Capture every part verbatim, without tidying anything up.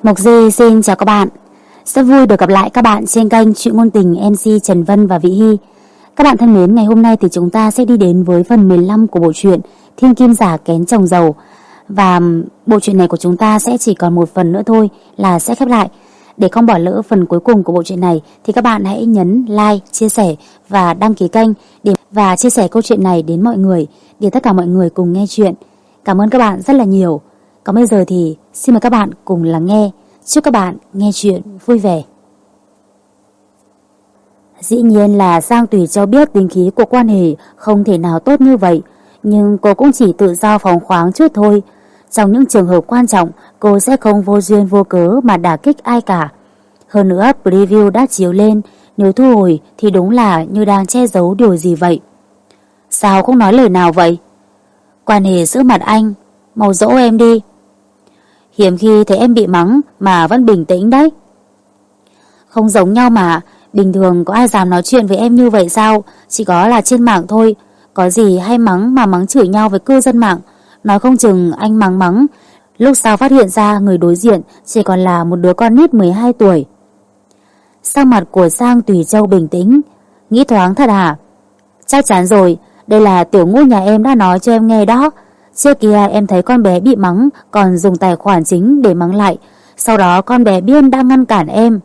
Mộc Di xin chào các bạn. Rất vui được gặp lại các bạn trên kênh Truyện Ngôn Tình em xê Trần Vân và Vĩ Hy. Các bạn thân mến, ngày hôm nay thì chúng ta sẽ đi đến với phần mười lăm của bộ truyện Thiên Kim Giả Kén Chồng Giàu. Và bộ truyện này của chúng ta sẽ chỉ còn một phần nữa thôi là sẽ khép lại. Để không bỏ lỡ phần cuối cùng của bộ truyện này thì các bạn hãy nhấn like, chia sẻ và đăng ký kênh để và chia sẻ câu chuyện này đến mọi người, để tất cả mọi người cùng nghe chuyện. Cảm ơn các bạn rất là nhiều. Còn bây giờ thì xin mời các bạn cùng lắng nghe. Chúc các bạn nghe chuyện vui vẻ. Dĩ nhiên là Giang Tùy Châu biết tính khí của Quan Hề không thể nào tốt như vậy, nhưng cô cũng chỉ tự do phóng khoáng chút thôi. Trong những trường hợp quan trọng, cô sẽ không vô duyên vô cớ mà đả kích ai cả. Hơn nữa, preview đã chiếu lên, nếu thu hồi thì đúng là như đang che giấu điều gì vậy. Sao không nói lời nào vậy? Quan Hề giữ mặt anh, mau dỗ em đi. Hiếm khi thấy em bị mắng mà vẫn bình tĩnh đấy. Không giống nhau mà, bình thường có ai dám nói chuyện với em như vậy sao? Chỉ có là trên mạng thôi. Có gì hay mắng mà mắng chửi nhau với cư dân mạng. Nói không chừng anh mắng mắng, lúc sau phát hiện ra người đối diện chỉ còn là một đứa con nít mười hai tuổi. Sắc mặt của Giang Tùy Châu bình tĩnh. Nghĩ thoáng thật hả? Chắc chắn rồi, đây là tiểu ngũ nhà em đã nói cho em nghe đó. Trước kia em thấy con bé bị mắng còn dùng tài khoản chính để mắng lại. Sau đó con bé Biên đã ngăn cản em.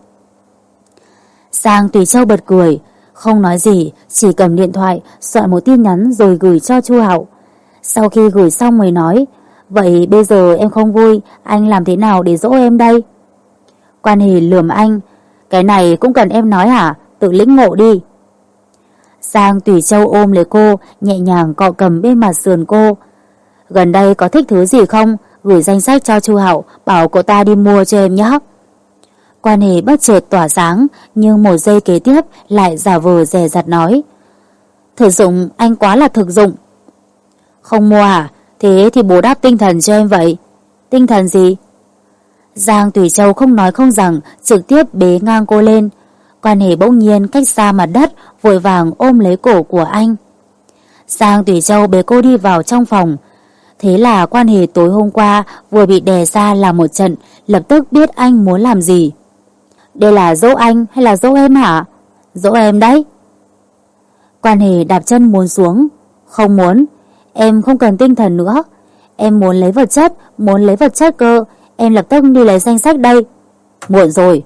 Giang Tùy Châu bật cười, không nói gì, chỉ cầm điện thoại soạn một tin nhắn rồi gửi cho Chu Hạo. Sau khi gửi xong mới nói, vậy bây giờ em không vui, anh làm thế nào để dỗ em đây? Quan Hề lườm anh, cái này cũng cần em nói hả? Tự lĩnh ngộ đi. Giang Tùy Châu ôm lấy cô, nhẹ nhàng cọ cầm bên mặt sườn cô. Gần đây có thích thứ gì không? Gửi danh sách cho Chu Hạo, bảo cậu ta đi mua cho em nhé. Quan Hề bất chợt tỏa sáng, nhưng một giây kế tiếp lại giả vờ dè dặt nói, thực dụng, anh quá là thực dụng. Không mua à? Thế thì bù đắp tinh thần cho em vậy. Tinh thần gì? Giang Tùy Châu không nói không rằng, trực tiếp bế ngang cô lên. Quan Hề bỗng nhiên cách xa mặt đất, vội vàng ôm lấy cổ của anh. Giang Tùy Châu bế cô đi vào trong phòng. Thế là Quan Hề tối hôm qua vừa bị đè ra làm một trận, lập tức biết anh muốn làm gì. Đây là dỗ anh hay là dỗ em hả? Dỗ em đấy. Quan Hề đạp chân muốn xuống. Không muốn, em không cần tinh thần nữa. Em muốn lấy vật chất, muốn lấy vật chất cơ. Em lập tức đi lấy danh sách đây. Muộn rồi.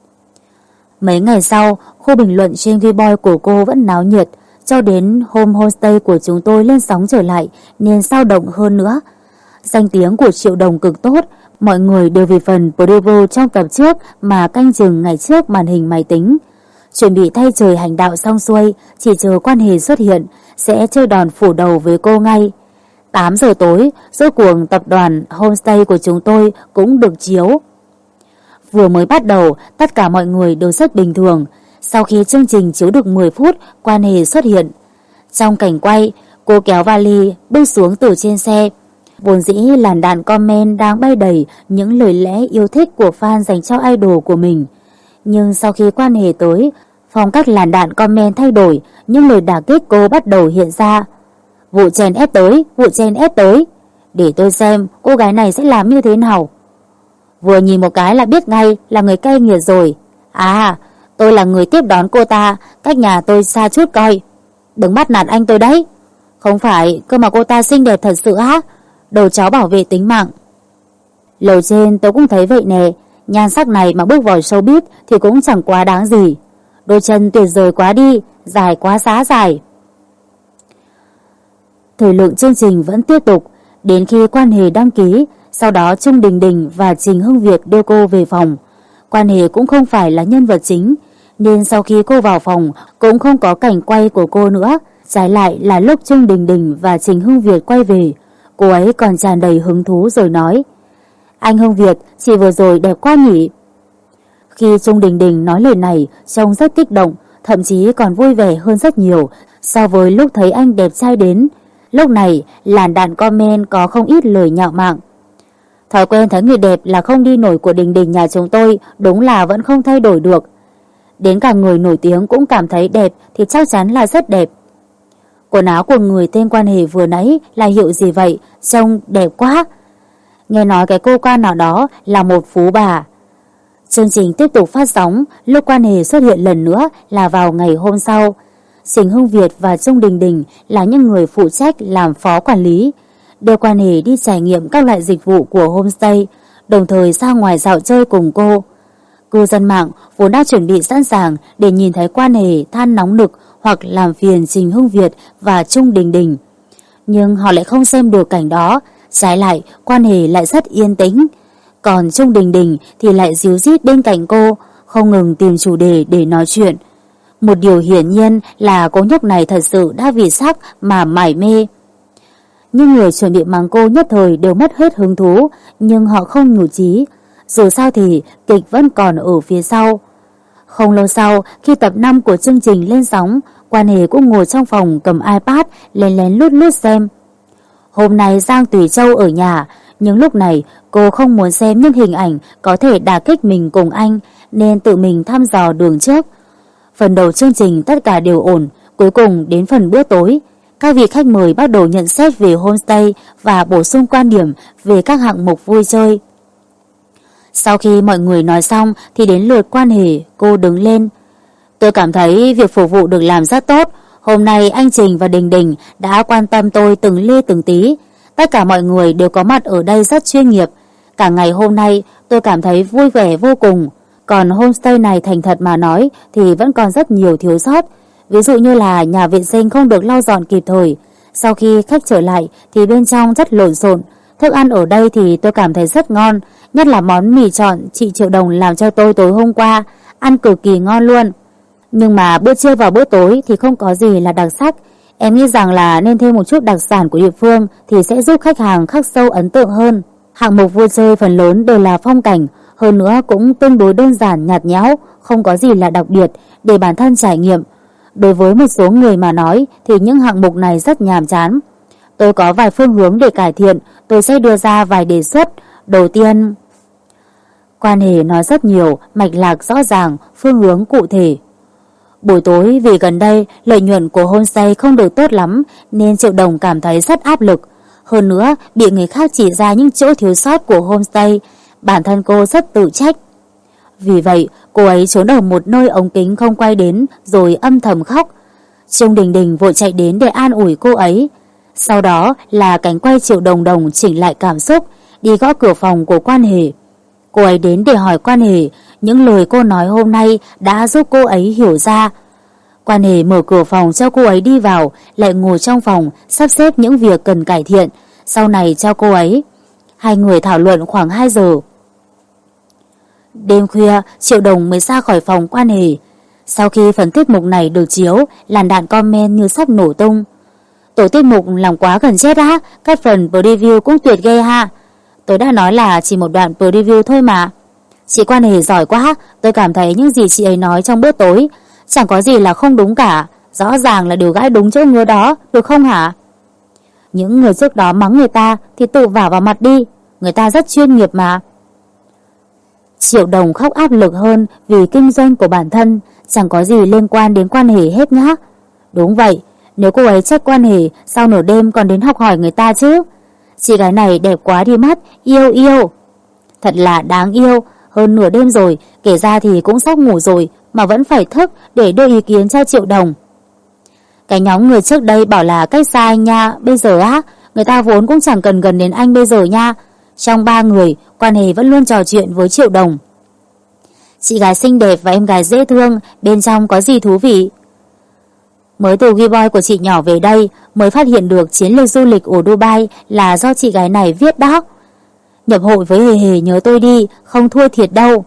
Mấy ngày sau, khu bình luận trên Vboy của cô vẫn náo nhiệt. Cho đến home homestay của chúng tôi lên sóng trở lại nên sao động hơn nữa. Danh tiếng của Triệu Đồng cực tốt, mọi người đều vì phần preview trong tập trước mà canh chừng ngày trước màn hình máy tính. Chuẩn bị thay trời hành đạo xong xuôi, chỉ chờ Quan Hề xuất hiện, sẽ chơi đòn phủ đầu với cô ngay. tám giờ tối, rốt cuộc tập đoàn homestay của chúng tôi cũng được chiếu. Vừa mới bắt đầu, tất cả mọi người đều rất bình thường. Sau khi chương trình chiếu được mười phút, Quan Hề xuất hiện. Trong cảnh quay, cô kéo vali bước xuống từ trên xe. Vốn dĩ làn đạn comment đang bay đầy những lời lẽ yêu thích của fan dành cho idol của mình. Nhưng sau khi Quan Hề tới, phong cách làn đạn comment thay đổi, những lời đả kích cô bắt đầu hiện ra. Vụ chèn ép tới, vụ chèn ép tới. Để tôi xem cô gái này sẽ làm như thế nào. Vừa nhìn một cái là biết ngay là người cay nghiệt rồi. À, tôi là người tiếp đón cô ta, cách nhà tôi xa chút coi. Đừng bắt nạt anh tôi đấy. Không phải, cơ mà cô ta xinh đẹp thật sự á. Đầu chó bảo vệ tính mạng. Lầu trên tôi cũng thấy vậy nè. Nhan sắc này mà bước vào showbiz thì cũng chẳng quá đáng gì. Đôi chân tuyệt vời quá đi, dài quá xá dài. Thời lượng chương trình vẫn tiếp tục đến khi Quan Hề đăng ký. Sau đó Trung Đình Đình và Trình Hưng Việt đưa cô về phòng. Quan Hề cũng không phải là nhân vật chính, nên sau khi cô vào phòng cũng không có cảnh quay của cô nữa. Trái lại là lúc Trung Đình Đình và Trình Hưng Việt quay về, cô ấy còn tràn đầy hứng thú rồi nói, anh Hưng Việt, chị vừa rồi đẹp quá nhỉ. Khi Trung Đình Đình nói lời này, trông rất kích động, thậm chí còn vui vẻ hơn rất nhiều so với lúc thấy anh đẹp trai đến. Lúc này làn đạn comment có không ít lời nhạo mạn. Thói quen thấy người đẹp là không đi nổi của Đình Đình nhà chúng tôi đúng là vẫn không thay đổi được. Đến cả người nổi tiếng cũng cảm thấy đẹp thì chắc chắn là rất đẹp. Quần áo của người tên Quan Hề vừa nãy là hiệu gì vậy? Trông đẹp quá. Nghe nói cái cô quan nào đó là một phú bà. Chương trình tiếp tục phát sóng, lúc Quan Hề xuất hiện lần nữa là vào ngày hôm sau. Trình Hưng Việt và Trung Đình Đình là những người phụ trách làm phó quản lý, đưa Quan Hề đi trải nghiệm các loại dịch vụ của homestay, đồng thời ra ngoài dạo chơi cùng cô. Cư dân mạng vốn đã chuẩn bị sẵn sàng để nhìn thấy Quan Hề than nóng nực hoặc làm phiền Trình Hưng Việt và Trung Đình Đình. Nhưng họ lại không xem được cảnh đó, trái lại Quan Hề lại rất yên tĩnh. Còn Trung Đình Đình thì lại díu dít bên cạnh cô, không ngừng tìm chủ đề để nói chuyện. Một điều hiển nhiên là cô nhóc này thật sự đã vì sắc mà mải mê. Nhưng người chuẩn bị mắng cô nhất thời đều mất hết hứng thú, nhưng họ không nhụt chí. Dù sao thì kịch vẫn còn ở phía sau. Không lâu sau, khi tập năm của chương trình lên sóng, Quan Hề cũng ngồi trong phòng cầm iPad lén lén lút lút xem. Hôm nay Giang Tùy Châu ở nhà, nhưng lúc này cô không muốn xem những hình ảnh có thể đả kích mình cùng anh, nên tự mình thăm dò đường trước. Phần đầu chương trình tất cả đều ổn, cuối cùng đến phần bữa tối, các vị khách mời bắt đầu nhận xét về homestay và bổ sung quan điểm về các hạng mục vui chơi. Sau khi mọi người nói xong thì đến lượt Quan Hề, cô đứng lên. Tôi cảm thấy việc phục vụ được làm rất tốt. Hôm nay anh Trình và Đình Đình đã quan tâm tôi từng ly từng tí. Tất cả mọi người đều có mặt ở đây rất chuyên nghiệp. Cả ngày hôm nay tôi cảm thấy vui vẻ vô cùng. Còn homestay này thành thật mà nói thì vẫn còn rất nhiều thiếu sót. Ví dụ như là nhà vệ sinh không được lau dọn kịp thời. Sau khi khách trở lại thì bên trong rất lộn xộn. Thức ăn ở đây thì tôi cảm thấy rất ngon, nhất là món mì trọn chị Triệu Đồng làm cho tôi tối hôm qua, ăn cực kỳ ngon luôn. Nhưng mà bữa trưa và bữa tối thì không có gì là đặc sắc. Em nghĩ rằng là nên thêm một chút đặc sản của địa phương thì sẽ giúp khách hàng khắc sâu ấn tượng hơn. Hạng mục vui chơi phần lớn đều là phong cảnh, hơn nữa cũng tương đối đơn giản nhạt nhẽo, không có gì là đặc biệt để bản thân trải nghiệm. Đối với một số người mà nói thì những hạng mục này rất nhàm chán. Tôi có vài phương hướng để cải thiện, tôi sẽ đưa ra vài đề xuất. Đầu tiên, Quan Hề nói rất nhiều, mạch lạc rõ ràng, phương hướng cụ thể. Buổi tối vì gần đây lợi nhuận của homestay không được tốt lắm nên Triệu Đồng cảm thấy rất áp lực. Hơn nữa bị người khác chỉ ra những chỗ thiếu sót của homestay, bản thân cô rất tự trách. Vì vậy cô ấy trốn ở một nơi ống kính không quay đến rồi âm thầm khóc. Trung Đình Đình vội chạy đến để an ủi cô ấy. Sau đó là cảnh quay Triệu Đồng Đồng chỉnh lại cảm xúc, đi gõ cửa phòng của Quan Hề. Cô ấy đến để hỏi Quan Hề những lời cô nói hôm nay đã giúp cô ấy hiểu ra. Quan Hề mở cửa phòng cho cô ấy đi vào, lại ngồi trong phòng sắp xếp những việc cần cải thiện, sau này cho cô ấy. Hai người thảo luận khoảng hai giờ. Đêm khuya, Triệu Đồng mới ra khỏi phòng Quan Hề. Sau khi phần tiết mục này được chiếu, làn đạn comment như sắp nổ tung. Tổ tiết mục làm quá gần chết á, các phần preview cũng tuyệt ghê ha. Tôi đã nói là chỉ một đoạn preview thôi mà. Chị Quan Hề giỏi quá, tôi cảm thấy những gì chị ấy nói trong bữa tối chẳng có gì là không đúng cả, rõ ràng là đều gãi đúng chỗ ngứa đó, được không hả? Những người trước đó mắng người ta thì tự vả vào mặt đi, người ta rất chuyên nghiệp mà. Triệu Đồng khóc áp lực hơn vì kinh doanh của bản thân, chẳng có gì liên quan đến Quan Hề hết nhá. Đúng vậy, nếu cô ấy trách Quan Hề, sau nửa đêm còn đến học hỏi người ta chứ. Chị gái này đẹp quá đi mất, yêu yêu. Thật là đáng yêu, hơn nửa đêm rồi, kể ra thì cũng sắp ngủ rồi mà vẫn phải thức để đưa ý kiến cho Triệu Đồng. Cái nhóm người trước đây bảo là cách xa anh nha, bây giờ á, người ta vốn cũng chẳng cần gần đến anh bây giờ nha. Trong ba người, Quan Hề vẫn luôn trò chuyện với Triệu Đồng. Chị gái xinh đẹp và em gái dễ thương, bên trong có gì thú vị? Mới từ Gboy của chị nhỏ về đây, mới phát hiện được chiến lược du lịch ở Dubai là do chị gái này viết đó. Nhập hội với Hề Hề nhớ tôi đi, không thua thiệt đâu.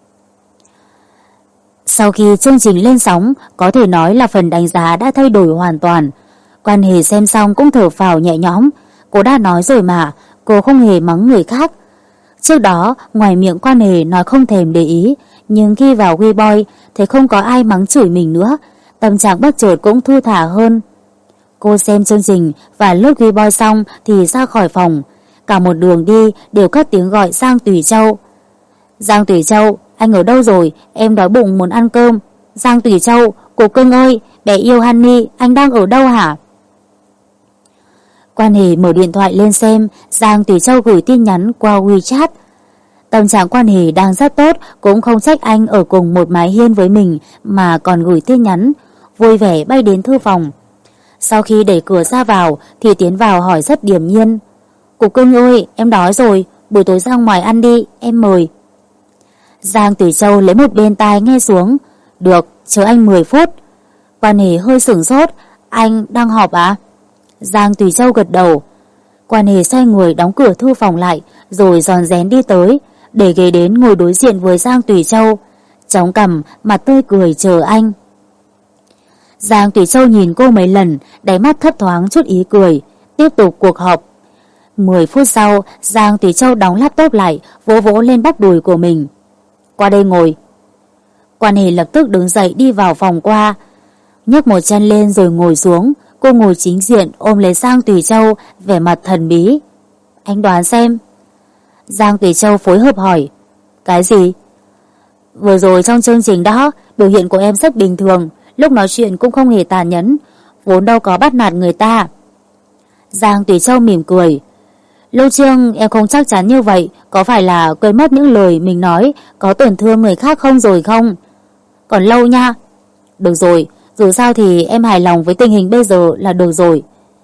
Sau khi chương trình lên sóng, có thể nói là phần đánh giá đã thay đổi hoàn toàn. Quan Hề xem xong cũng thở phào nhẹ nhõm. Cô đã nói rồi mà, cô không hề mắng người khác. Trước đó, ngoài miệng Quan Hề nói không thèm để ý, nhưng khi vào Gboy thì không có ai mắng chửi mình nữa, tâm trạng bất chợt cũng thư thả hơn. Cô xem chương trình và lướt Gboy xong thì ra khỏi phòng. Cả một đường đi đều cất tiếng gọi Giang Tùy Châu. Giang Tùy Châu, anh ở đâu rồi? Em đói bụng muốn ăn cơm. Giang Tùy Châu, cô cưng ơi, bé yêu Honey, anh đang ở đâu hả? Quan Hề mở điện thoại lên xem Giang Tùy Châu gửi tin nhắn qua WeChat. Tâm trạng Quan Hỷ đang rất tốt, cũng không trách anh ở cùng một mái hiên với mình mà còn gửi tin nhắn, vui vẻ bay đến thư phòng. Sau khi đẩy cửa ra vào thì tiến vào hỏi rất điềm nhiên: Cục Cưng ơi, em đói rồi, buổi tối ra ngoài ăn đi, em mời. Giang Tùy Châu lấy một bên tai nghe xuống: Được, chờ anh mười phút. Quan Hỷ hơi sửng sốt: Anh đang họp à? Giang Tùy Châu gật đầu. Quan Hỷ xoay người đóng cửa thư phòng lại, rồi rón rén đi tới, để ghế đến ngồi đối diện với Giang Tùy Châu, chống cằm, mặt tươi cười chờ anh. Giang Tùy Châu nhìn cô mấy lần, đáy mắt thấp thoáng chút ý cười, tiếp tục cuộc họp. Mười phút sau, Giang Tùy Châu đóng laptop lại, vỗ vỗ lên bắp đùi của mình. Qua đây ngồi. Quan Hỷ lập tức đứng dậy đi vào phòng qua, nhấc một chân lên rồi ngồi xuống. Cô ngồi chính diện ôm lấy Giang Tùy Châu, vẻ mặt thần bí. Anh đoán xem. Giang Tùy Châu phối hợp hỏi. Cái gì? Vừa rồi trong chương trình đó, biểu hiện của em rất bình thường, lúc nói chuyện cũng không hề tàn nhẫn, vốn đâu có bắt nạt người ta. Giang Tùy Châu mỉm cười. Lúc trước em không chắc chắn như vậy, có phải là quên mất những lời mình nói có tổn thương người khác không rồi không? Còn lâu nha. Được rồi, dù sao thì em hài lòng với tình hình bây giờ là được rồi.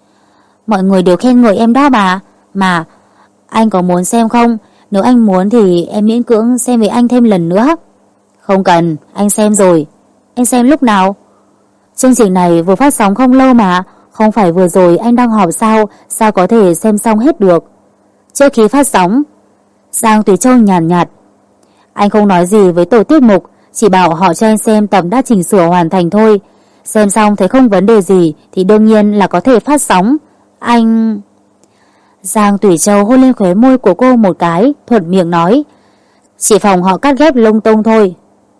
Mọi người đều khen ngợi em đó mà. Mà, anh có muốn xem không? Nếu anh muốn thì em miễn cưỡng xem với anh thêm lần nữa. Không cần, anh xem rồi. Em xem lúc nào? Chương trình này vừa phát sóng không lâu mà. Không phải vừa rồi anh đang họp sao? Sao có thể xem xong hết được? Trước khi phát sóng. Giang Tùy Châu nhàn nhạt, nhạt. Anh không nói gì với tổ tiết mục, chỉ bảo họ cho anh xem tập đã chỉnh sửa hoàn thành thôi. Xem xong thấy không vấn đề gì thì đương nhiên là có thể phát sóng. Anh... Giang Tùy Châu hôn lên khóe môi của cô một cái, thuận miệng nói. Chỉ phòng họ cắt ghép lung tung thôi.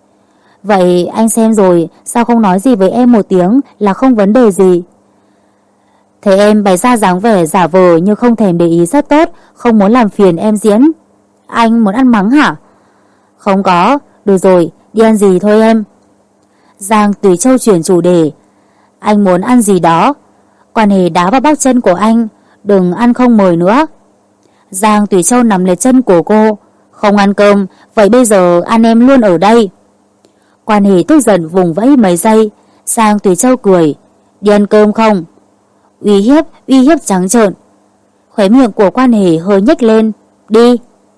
Vậy anh xem rồi, sao không nói gì với em một tiếng là không vấn đề gì? Thấy em bày ra dáng vẻ giả vờ như không thèm để ý rất tốt, không muốn làm phiền em diễn. Anh muốn ăn mắng hả? Không có, được rồi, đi ăn gì thôi em. Giang Tùy Châu chuyển chủ đề. Anh muốn ăn gì đó. Quan Hỷ đá vào bắp chân của anh. Đừng ăn không mời nữa. Giang Tùy Châu nắm lấy chân của cô. Không ăn cơm, vậy bây giờ ăn em luôn ở đây. Quan Hỷ tức giận vùng vẫy mấy giây. Giang Tùy Châu cười. Đi ăn cơm không? Uy hiếp, uy hiếp trắng trợn. Khóe miệng của Quan Hỷ hơi nhếch lên. Đi.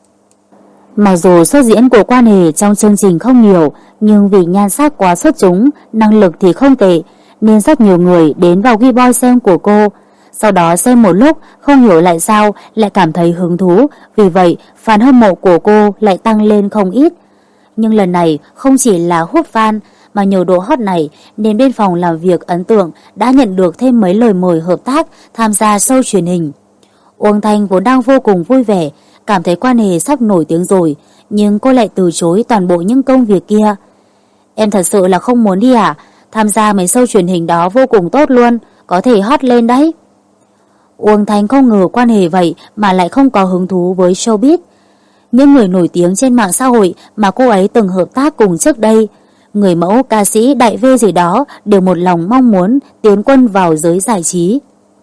Mặc dù xuất diễn của Quan Hỷ trong chương trình không nhiều, nhưng vì nhan sắc quá xuất chúng, năng lực thì không tệ, nên rất nhiều người đến vào Gboy xem của cô. Sau đó xem một lúc, không hiểu lại sao lại cảm thấy hứng thú, vì vậy fan hâm mộ của cô lại tăng lên không ít. Nhưng lần này không chỉ là hút fan, mà nhờ độ hot này nên bên phòng làm việc ấn tượng đã nhận được thêm mấy lời mời hợp tác tham gia show truyền hình. Uông Thanh vốn đang vô cùng vui vẻ, cảm thấy Quan Hỷ sắp nổi tiếng rồi, nhưng cô lại từ chối toàn bộ những công việc kia. Em thật sự là không muốn đi à? Tham gia mấy show truyền hình đó vô cùng tốt luôn, có thể hot lên đấy. Uông Thanh không ngờ Quan Hỷ vậy mà lại không có hứng thú với showbiz. Những người nổi tiếng trên mạng xã hội mà cô ấy từng hợp tác cùng trước đây, người mẫu, ca sĩ, đại V gì đó đều một lòng mong muốn tiến quân vào giới giải trí.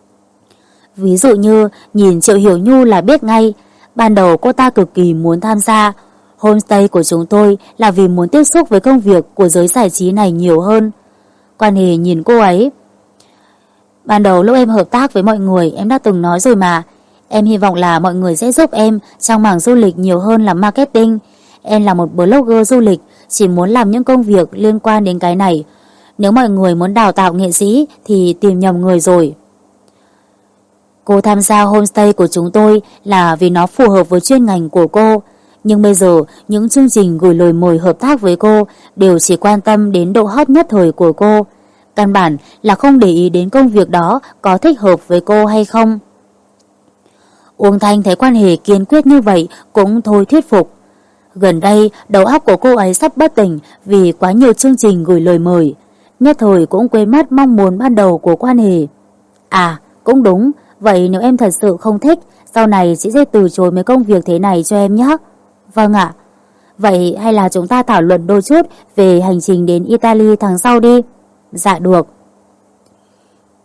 Ví dụ như nhìn Triệu Hiểu Nhu là biết ngay, ban đầu cô ta cực kỳ muốn tham gia. Homestay của chúng tôi là vì muốn tiếp xúc với công việc của giới giải trí này nhiều hơn. Quan Hỷ nhìn cô ấy. Ban đầu lúc em hợp tác với mọi người em đã từng nói rồi mà. Em hy vọng là mọi người sẽ giúp em trong mảng du lịch nhiều hơn là marketing. Em là một blogger du lịch, chỉ muốn làm những công việc liên quan đến cái này. Nếu mọi người muốn đào tạo nghệ sĩ thì tìm nhầm người rồi. Cô tham gia homestay của chúng tôi là vì nó phù hợp với chuyên ngành của cô. Nhưng bây giờ những chương trình gửi lời mời hợp tác với cô đều chỉ quan tâm đến độ hot nhất thời của cô. Căn bản là không để ý đến công việc đó có thích hợp với cô hay không. Uông Thanh thấy Quan Hỷ kiên quyết như vậy cũng thôi thuyết phục. Gần đây đầu óc của cô ấy sắp bất tỉnh vì quá nhiều chương trình gửi lời mời. Nhất thời cũng quên mất mong muốn ban đầu của Quan Hỷ. À cũng đúng, vậy nếu em thật sự không thích, sau này chị sẽ từ chối mấy công việc thế này cho em nhé. Vâng ạ. Vậy hay là chúng ta thảo luận đôi chút về hành trình đến Italy tháng sau đi. Dạ được.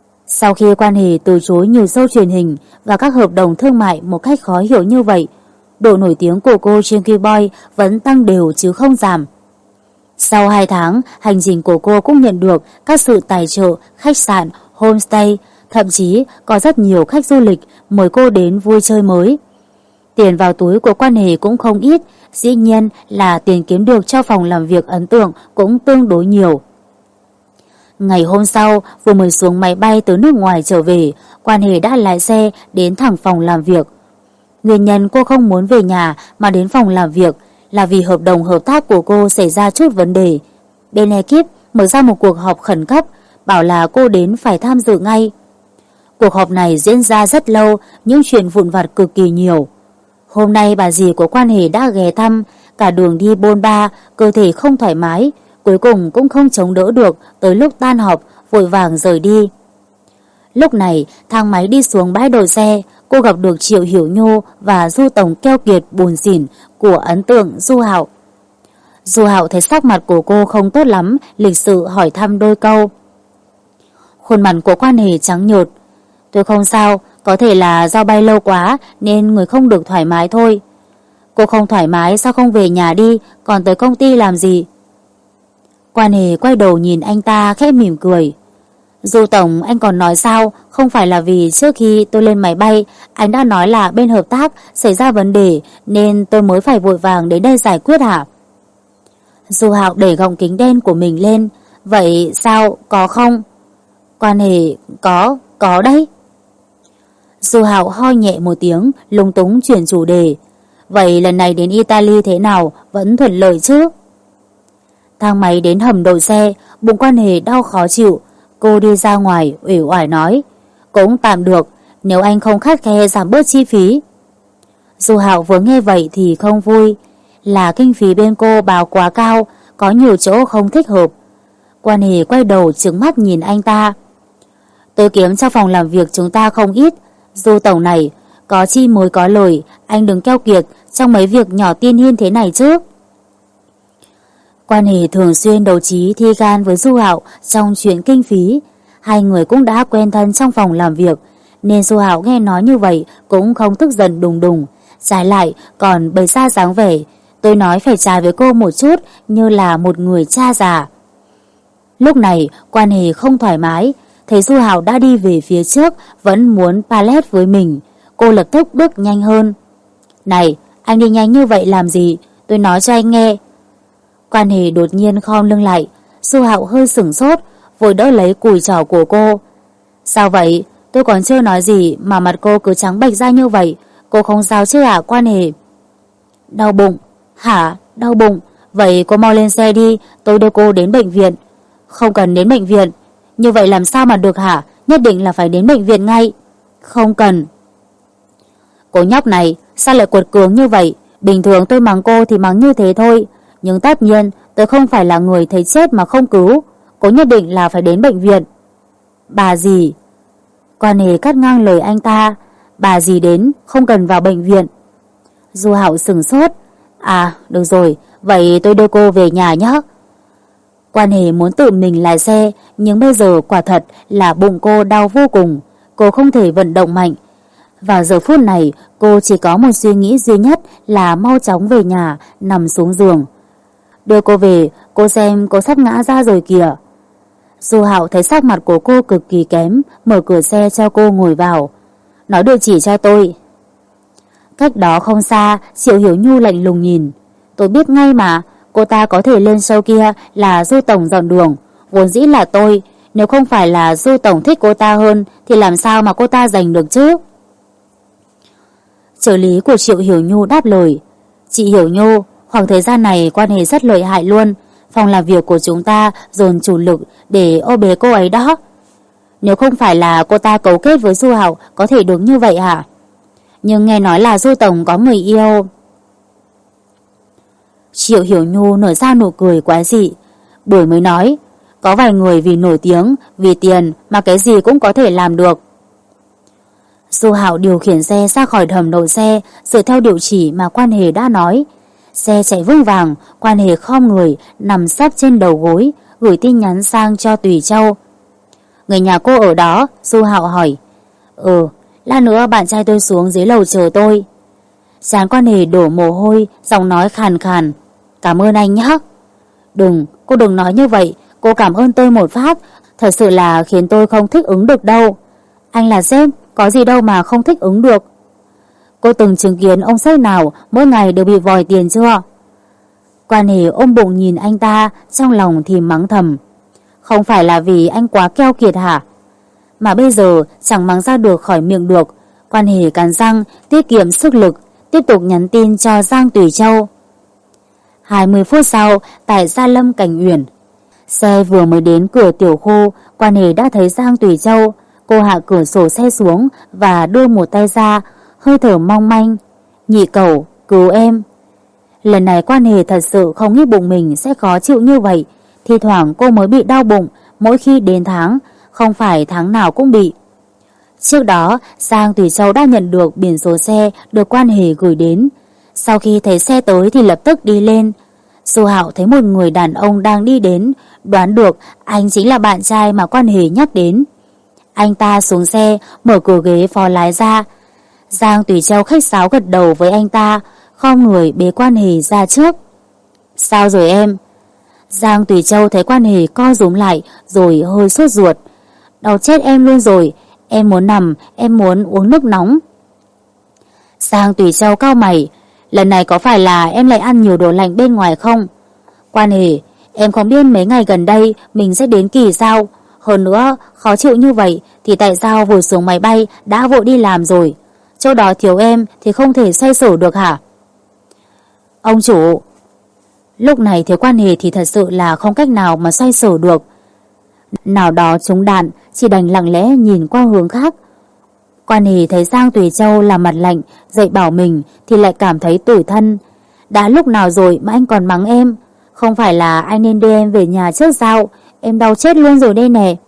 Sau khi Quan Hỷ từ chối nhiều show truyền hình và các hợp đồng thương mại một cách khó hiểu như vậy, Độ nổi tiếng của cô trên Keyboy vẫn tăng đều chứ không giảm. Sau hai tháng, hành trình của cô cũng nhận được các sự tài trợ, khách sạn, homestay, thậm chí có rất nhiều khách du lịch mời cô đến vui chơi mới. Tiền vào túi của Quan Hề cũng không ít, dĩ nhiên là tiền kiếm được cho phòng làm việc ấn tượng cũng tương đối nhiều. Ngày hôm sau, vừa mới xuống máy bay từ nước ngoài trở về, Quan Hề đã lái xe đến thẳng phòng làm việc. Nguyên nhân cô không muốn về nhà mà đến phòng làm việc là vì hợp đồng hợp tác của cô xảy ra chút vấn đề. Bên ekip mở ra một cuộc họp khẩn cấp, bảo là cô đến phải tham dự ngay. Cuộc họp này diễn ra rất lâu, những chuyện vụn vặt cực kỳ nhiều. Hôm nay bà dì của Quan Hề đã ghé thăm, cả đường đi bôn ba, cơ thể không thoải mái, cuối cùng cũng không chống đỡ được, tới lúc tan họp, vội vàng rời đi. Lúc này, thang máy đi xuống bãi đổ xe, cô gặp được Triệu Hiểu Nhu và Du tổng keo kiệt buồn xỉn của ấn tượng Du Hạo. Du Hạo thấy sắc mặt của cô không tốt lắm, lịch sự hỏi thăm đôi câu. Khuôn mặt của Quan Hề trắng nhợt. Tôi không sao, có thể là do bay lâu quá nên người không được thoải mái thôi. Cô không thoải mái sao không về nhà đi, còn tới công ty làm gì? Quan Hề quay đầu nhìn anh ta khẽ mỉm cười. Du tổng, anh còn nói sao, không phải là vì trước khi tôi lên máy bay anh đã nói là bên hợp tác xảy ra vấn đề nên tôi mới phải vội vàng đến đây giải quyết hả? Du Hạo đẩy gọng kính đen của mình lên. Vậy sao, có không? Quan Hề, có, có đấy. Du Hạo ho nhẹ một tiếng, lúng túng chuyển chủ đề. Vậy lần này đến Italy thế nào, vẫn thuận lợi chứ? Thang máy đến hầm đậu xe, bụng Quan Hề đau khó chịu. Cô đi ra ngoài, uể oải nói. Cũng tạm được, nếu anh không khắt khe giảm bớt chi phí. Du Hạo vừa nghe vậy thì không vui. Là kinh phí bên cô báo quá cao, có nhiều chỗ không thích hợp. Quan Hề quay đầu trừng mắt nhìn anh ta. Tôi kiếm trong phòng làm việc chúng ta không ít. Du tổng này, có chi mới có lời, anh đừng keo kiệt trong mấy việc nhỏ tin hiên thế này chứ. Quan Hề thường xuyên đấu trí thi gan với Du Hạo trong chuyện kinh phí. Hai người cũng đã quen thân trong phòng làm việc, nên Du Hạo nghe nói như vậy cũng không tức giận đùng đùng. Trái lại còn bày ra dáng vẻ tôi nói phải trái với cô một chút, như là một người cha già. Lúc này Quan Hề không thoải mái, thấy Du Hạo đã đi về phía trước, vẫn muốn pallet với mình. Cô lập tức bước nhanh hơn. Này, anh đi nhanh như vậy làm gì? Tôi nói cho anh nghe. Quan Hề đột nhiên khom lưng lại. Du Hạo hơi sửng sốt, vội đỡ lấy cùi chỏ của cô. Sao vậy? Tôi còn chưa nói gì mà mặt cô cứ trắng bệch ra như vậy. Cô không sao chứ hả Quan Hề? Đau bụng. Hả? Đau bụng. Vậy cô mau lên xe đi, tôi đưa cô đến bệnh viện. Không cần đến bệnh viện. Như vậy làm sao mà được hả? Nhất định là phải đến bệnh viện ngay. Không cần. Cô nhóc này, sao lại cuột cường như vậy? Bình thường tôi mắng cô thì mắng như thế thôi. Nhưng tất nhiên tôi không phải là người thấy chết mà không cứu. Cô nhất định là phải đến bệnh viện. Bà gì? Quan Hề cắt ngang lời anh ta. Bà gì đến, không cần vào bệnh viện. Du Hạo sửng sốt. À, được rồi, vậy tôi đưa cô về nhà nhé. Quan Hề muốn tự mình lái xe, nhưng bây giờ quả thật là bụng cô đau vô cùng. Cô không thể vận động mạnh. Vào giờ phút này, cô chỉ có một suy nghĩ duy nhất là mau chóng về nhà, nằm xuống giường. Đưa cô về, cô xem cô sắp ngã ra rồi kìa. Du Hạo thấy sắc mặt của cô cực kỳ kém, mở cửa xe cho cô ngồi vào. Nói địa chỉ cho tôi. Cách đó không xa, Triệu Hiểu Nhu lạnh lùng nhìn. Tôi biết ngay mà, cô ta có thể lên show kia là Du tổng dọn đường. Vốn dĩ là tôi, nếu không phải là Du tổng thích cô ta hơn thì làm sao mà cô ta giành được chứ? Trợ lý của Triệu Hiểu Nhu đáp lời. Chị Hiểu Nhu, khoảng thời gian này Quan Hề rất lợi hại luôn. Phòng làm việc của chúng ta dồn chủ lực để ô bế cô ấy đó. Nếu không phải là cô ta cấu kết với Du Hạo, có thể được như vậy hả? Nhưng nghe nói là Du tổng có người yêu. Triệu Hiểu Nhu nở ra nụ cười quái dị. Buổi mới nói, có vài người vì nổi tiếng, vì tiền mà cái gì cũng có thể làm được. Du Hạo điều khiển xe ra khỏi hầm đậu xe, dựa theo địa chỉ mà Quan Hề đã nói. Xe chạy vững vàng, Quan Hề khom người, nằm sấp trên đầu gối, gửi tin nhắn sang cho Tùy Châu. Người nhà cô ở đó? Du Hạo hỏi. Ừ, lát nữa bạn trai tôi xuống dưới lầu chờ tôi. Trán Quan Hề đổ mồ hôi, giọng nói khàn khàn. Cảm ơn anh nhé. Đừng, cô đừng nói như vậy. Cô cảm ơn tôi một phát, thật sự là khiến tôi không thích ứng được đâu. Anh là sếp, có gì đâu mà không thích ứng được. Cô từng chứng kiến ông sếp nào mỗi ngày đều bị vòi tiền chưa? Quan Hề ôm bụng nhìn anh ta, trong lòng thì mắng thầm. Không phải là vì anh quá keo kiệt hả? Mà bây giờ chẳng mắng ra được khỏi miệng được. Quan Hề cắn răng, tiết kiệm sức lực, tiếp tục nhắn tin cho Giang Tùy Châu. hai mươi phút sau, tại Gia Lâm Cảnh Uyển, xe vừa mới đến cửa tiểu khu, Quan Hề đã thấy Giang Tùy Châu. Cô hạ cửa sổ xe xuống và đưa một tay ra, hơi thở mong manh. Nhị cẩu, cứu em. Lần này Quan Hề thật sự không nghĩ bụng mình sẽ khó chịu như vậy. Thi thoảng cô mới bị đau bụng, mỗi khi đến tháng, không phải tháng nào cũng bị. Trước đó, Giang Tùy Châu đã nhận được biển số xe được Quan Hề gửi đến. Sau khi thấy xe tới thì lập tức đi lên. Du Hạo thấy một người đàn ông đang đi đến, đoán được anh chính là bạn trai mà Quan Hề nhắc đến. Anh ta xuống xe, mở cửa ghế phó lái ra. Giang Tùy Châu khách sáo gật đầu với anh ta, khom người bế Quan Hề ra trước. Sao rồi em? Giang Tùy Châu thấy Quan Hề co rúm lại rồi hơi sốt ruột. Đau chết em luôn rồi, em muốn nằm, em muốn uống nước nóng. Giang Tùy Châu cau mày, lần này có phải là em lại ăn nhiều đồ lạnh bên ngoài không? Quan Hề, em không biết mấy ngày gần đây mình sẽ đến kỳ sao? Hơn nữa, khó chịu như vậy thì tại sao vừa xuống máy bay đã vội đi làm rồi? Chỗ đó thiếu em thì không thể xoay sở được hả? Ông chủ. Lúc này thiếu Quan Hề thì thật sự là không cách nào mà xoay sở được. Nào đó trúng đạn, chỉ đành lặng lẽ nhìn qua hướng khác. Quan Hề thấy Giang Tùy Châu làm mặt lạnh, dạy bảo mình thì lại cảm thấy tủi thân. Đã lúc nào rồi mà anh còn mắng em? Không phải là anh nên đưa em về nhà trước sao? Em đau chết luôn rồi đây nè.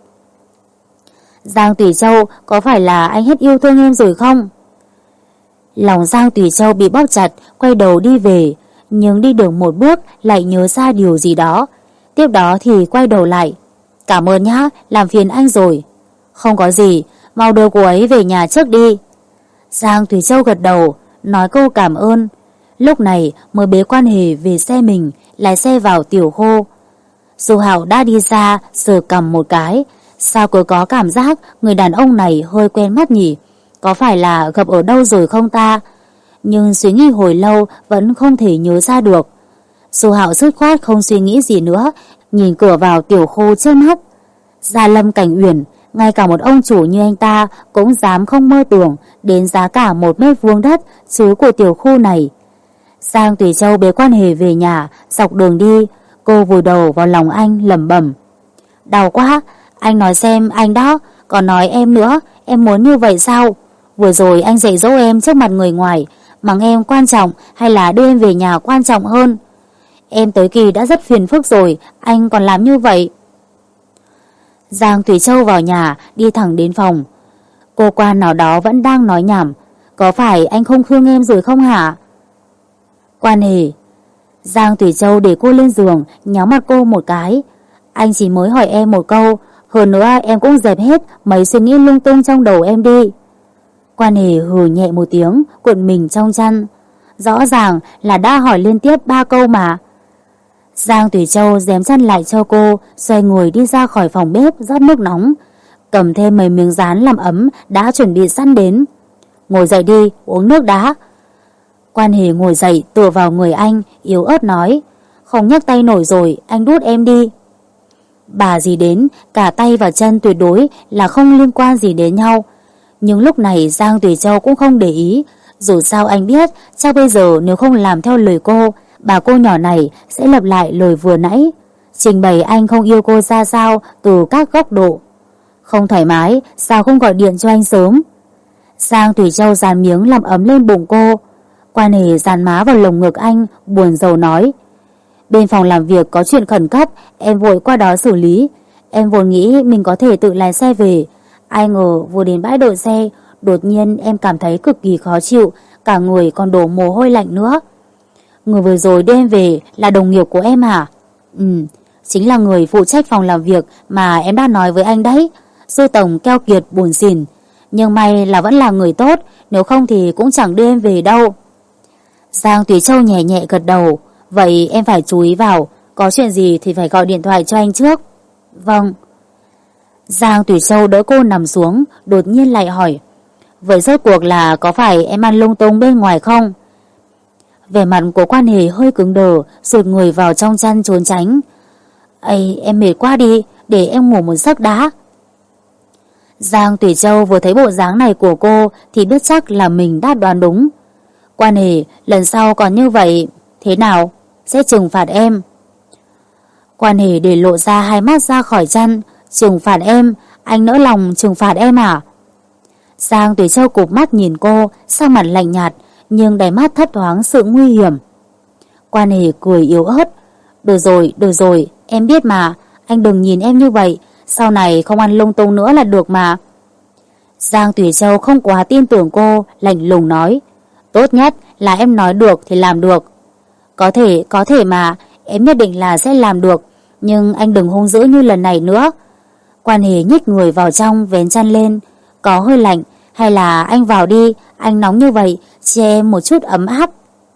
Giang Tùy Châu, có phải là anh hết yêu thương em rồi không? Lòng Giang Tùy Châu bị bóp chặt, quay đầu đi về. Nhưng đi được một bước lại nhớ ra điều gì đó. Tiếp đó thì quay đầu lại. Cảm ơn nhá, làm phiền anh rồi. Không có gì, mau đưa cô ấy về nhà trước đi. Giang Tùy Châu gật đầu, nói câu cảm ơn. Lúc này mới bế Quan Hề về xe mình, lái xe vào tiểu khu. Du Hạo đã đi ra, sờ cằm một cái. Sao cứ có cảm giác người đàn ông này hơi quen mắt nhỉ? Có phải là gặp ở đâu rồi không ta? Nhưng suy nghĩ hồi lâu vẫn không thể nhớ ra được. Du Hạo dứt khoát không suy nghĩ gì nữa, nhìn cửa vào tiểu khu trước mắt. Gia Lâm Cảnh Uyển, ngay cả một ông chủ như anh ta cũng dám không mơ tưởng đến giá cả một mét vuông đất chứ của tiểu khu này. Giang Tùy Châu bế Quan Hề về nhà, dọc đường đi, cô vùi đầu vào lòng anh lẩm bẩm. Đau quá, anh nói xem anh đó, còn nói em nữa, em muốn như vậy sao? Vừa rồi anh dạy dỗ em trước mặt người ngoài, mắng em quan trọng hay là đưa em về nhà quan trọng hơn? Em tới kỳ đã rất phiền phức rồi, anh còn làm như vậy. Giang Tùy Châu vào nhà, đi thẳng đến phòng. Cô quan nào đó vẫn đang nói nhảm. Có phải anh không thương em rồi không hả? Quan Hề. Giang Tùy Châu để cô lên giường, nhéo mặt cô một cái. Anh chỉ mới hỏi em một câu, hơn nữa em cũng dẹp hết mấy suy nghĩ lung tung trong đầu em đi. Quan Hề hừ nhẹ một tiếng, cuộn mình trong chăn. Rõ ràng là đã hỏi liên tiếp ba câu mà. Giang Tùy Châu dém chăn lại cho cô, xoay người đi ra khỏi phòng bếp rót nước nóng, cầm thêm mấy miếng rán làm ấm đã chuẩn bị sẵn đến. Ngồi dậy đi, uống nước đã. Quan Hề ngồi dậy tựa vào người anh, yếu ớt nói. Không nhấc tay nổi rồi, anh đút em đi. Bà gì đến, cả tay và chân tuyệt đối là không liên quan gì đến nhau. Nhưng lúc này Giang Tùy Châu cũng không để ý. Dù sao anh biết, chắc bây giờ nếu không làm theo lời cô, bà cô nhỏ này sẽ lặp lại lời vừa nãy, trình bày anh không yêu cô ra sao từ các góc độ. Không thoải mái, sao không gọi điện cho anh sớm? Giang Tùy Châu dàn miếng làm ấm lên bụng cô. Quan Hề dàn má vào lồng ngực anh, buồn rầu nói. Bên phòng làm việc có chuyện khẩn cấp, em vội qua đó xử lý. Em vốn nghĩ mình có thể tự lái xe về, ai ngờ vừa đến bãi đậu xe, đột nhiên em cảm thấy cực kỳ khó chịu, cả người còn đổ mồ hôi lạnh nữa. Người vừa rồi đưa em về là đồng nghiệp của em hả? Ừ, chính là người phụ trách phòng làm việc mà em đã nói với anh đấy. Du tổng keo kiệt buồn xỉn, nhưng may là vẫn là người tốt, nếu không thì cũng chẳng đưa em về đâu. Giang Tùy Châu nhẹ nhẹ gật đầu. Vậy em phải chú ý vào, có chuyện gì thì phải gọi điện thoại cho anh trước. Vâng. Giang Tùy Châu đỡ cô nằm xuống, đột nhiên lại hỏi, vậy rốt cuộc là có phải em ăn lung tung bên ngoài không? Vẻ mặt của Quan Hề hơi cứng đờ, sụt người vào trong chăn trốn tránh. Ây, em mệt quá đi, để em ngủ một giấc đã. Giang Tùy Châu vừa thấy bộ dáng này của cô thì biết chắc là mình đã đoán đúng. Quan Hề, lần sau còn như vậy, thế nào? Sẽ trừng phạt em. Quan Hề để lộ ra hai mắt ra khỏi chăn. Trừng phạt em? Anh nỡ lòng trừng phạt em à? Giang Tùy Châu cụp mắt nhìn cô, sắc mặt lạnh nhạt, nhưng đáy mắt thấp thoáng sự nguy hiểm. Quan Hề cười yếu ớt. Được rồi, được rồi, em biết mà, anh đừng nhìn em như vậy, sau này không ăn lung tung nữa là được mà. Giang Tùy Châu không quá tin tưởng cô, lạnh lùng nói, tốt nhất là em nói được thì làm được. Có thể, có thể mà, em nhất định là sẽ làm được, nhưng anh đừng hung dữ như lần này nữa. Quan Hề nhích người vào trong, vén chăn lên. Có hơi lạnh, hay là anh vào đi, anh nóng như vậy, cho em một chút ấm áp.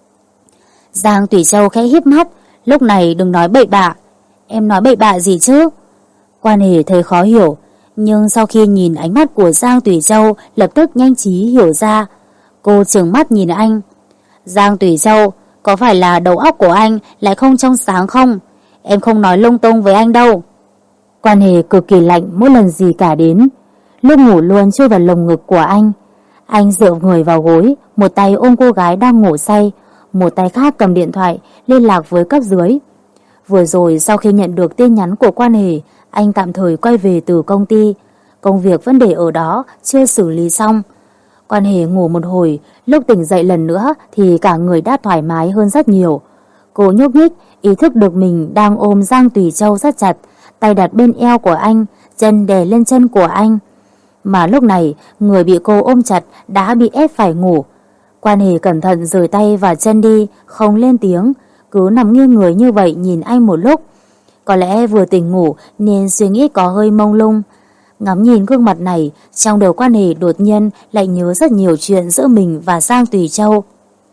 Giang Tùy Châu khẽ híp mắt, lúc này đừng nói bậy bạ. Em nói bậy bạ gì chứ? Quan Hề thấy khó hiểu, nhưng sau khi nhìn ánh mắt của Giang Tùy Châu lập tức nhanh trí hiểu ra. Cô trừng mắt nhìn anh. Giang Tùy Châu, có phải là đầu óc của anh lại không trong sáng không? Em không nói lung tung với anh đâu. Quan Hề cực kỳ lạnh mỗi lần gì cả đến. Lúc ngủ luôn chui vào lồng ngực của anh. Anh dựa người vào gối, một tay ôm cô gái đang ngủ say, một tay khác cầm điện thoại liên lạc với cấp dưới. Vừa rồi sau khi nhận được tin nhắn của Quan Hề, anh tạm thời quay về từ công ty. Công việc vẫn để ở đó, chưa xử lý xong. Quan Hề ngủ một hồi, lúc tỉnh dậy lần nữa thì cả người đã thoải mái hơn rất nhiều. Cô nhúc nhích, ý thức được mình đang ôm Giang Tùy Châu rất chặt, tay đặt bên eo của anh, chân đè lên chân của anh. Mà lúc này, người bị cô ôm chặt đã bị ép phải ngủ. Quan Hề cẩn thận rời tay và chân đi, không lên tiếng, cứ nằm nghiêng người như vậy nhìn anh một lúc. Có lẽ vừa tỉnh ngủ nên suy nghĩ có hơi mông lung. Ngắm nhìn gương mặt này, trong đầu Quan Hề đột nhiên lại nhớ rất nhiều chuyện giữa mình và Giang Tùy Châu.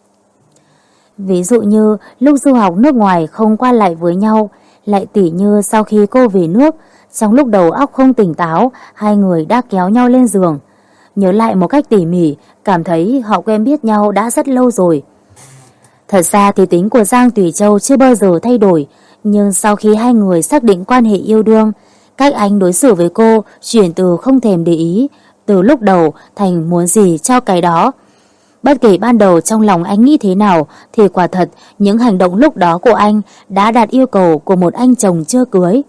Ví dụ như lúc du học nước ngoài không qua lại với nhau, lại tỉ như sau khi cô về nước, trong lúc đầu óc không tỉnh táo, hai người đã kéo nhau lên giường. Nhớ lại một cách tỉ mỉ, cảm thấy họ quen biết nhau đã rất lâu rồi. Thật ra thì tính của Giang Tùy Châu chưa bao giờ thay đổi, nhưng sau khi hai người xác định quan hệ yêu đương, cách anh đối xử với cô chuyển từ không thèm để ý, từ lúc đầu thành muốn gì cho cái đó. Bất kể ban đầu trong lòng anh nghĩ thế nào thì quả thật những hành động lúc đó của anh đã đạt yêu cầu của một anh chồng chưa cưới.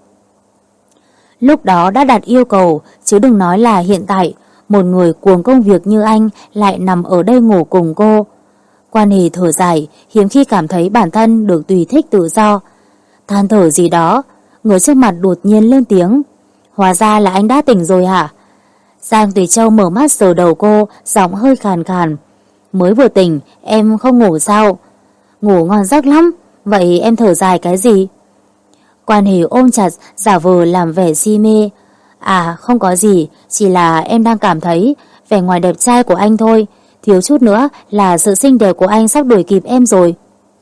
Lúc đó đã đạt yêu cầu, chứ đừng nói là hiện tại một người cuồng công việc như anh lại nằm ở đây ngủ cùng cô. Quan Hề thở dài, hiếm khi cảm thấy bản thân được tùy thích tự do. Than thở gì đó, người trước mặt đột nhiên lên tiếng. Hóa ra là anh đã tỉnh rồi hả? Giang Tùy Châu mở mắt sờ đầu cô, giọng hơi khàn khàn. Mới vừa tỉnh, em không ngủ sao? Ngủ ngon giấc lắm, vậy em thở dài cái gì? Quan Hề ôm chặt, giả vờ làm vẻ si mê. À không có gì, chỉ là em đang cảm thấy vẻ ngoài đẹp trai của anh thôi, thiếu chút nữa là sự xinh đẹp của anh sắp đuổi kịp em rồi.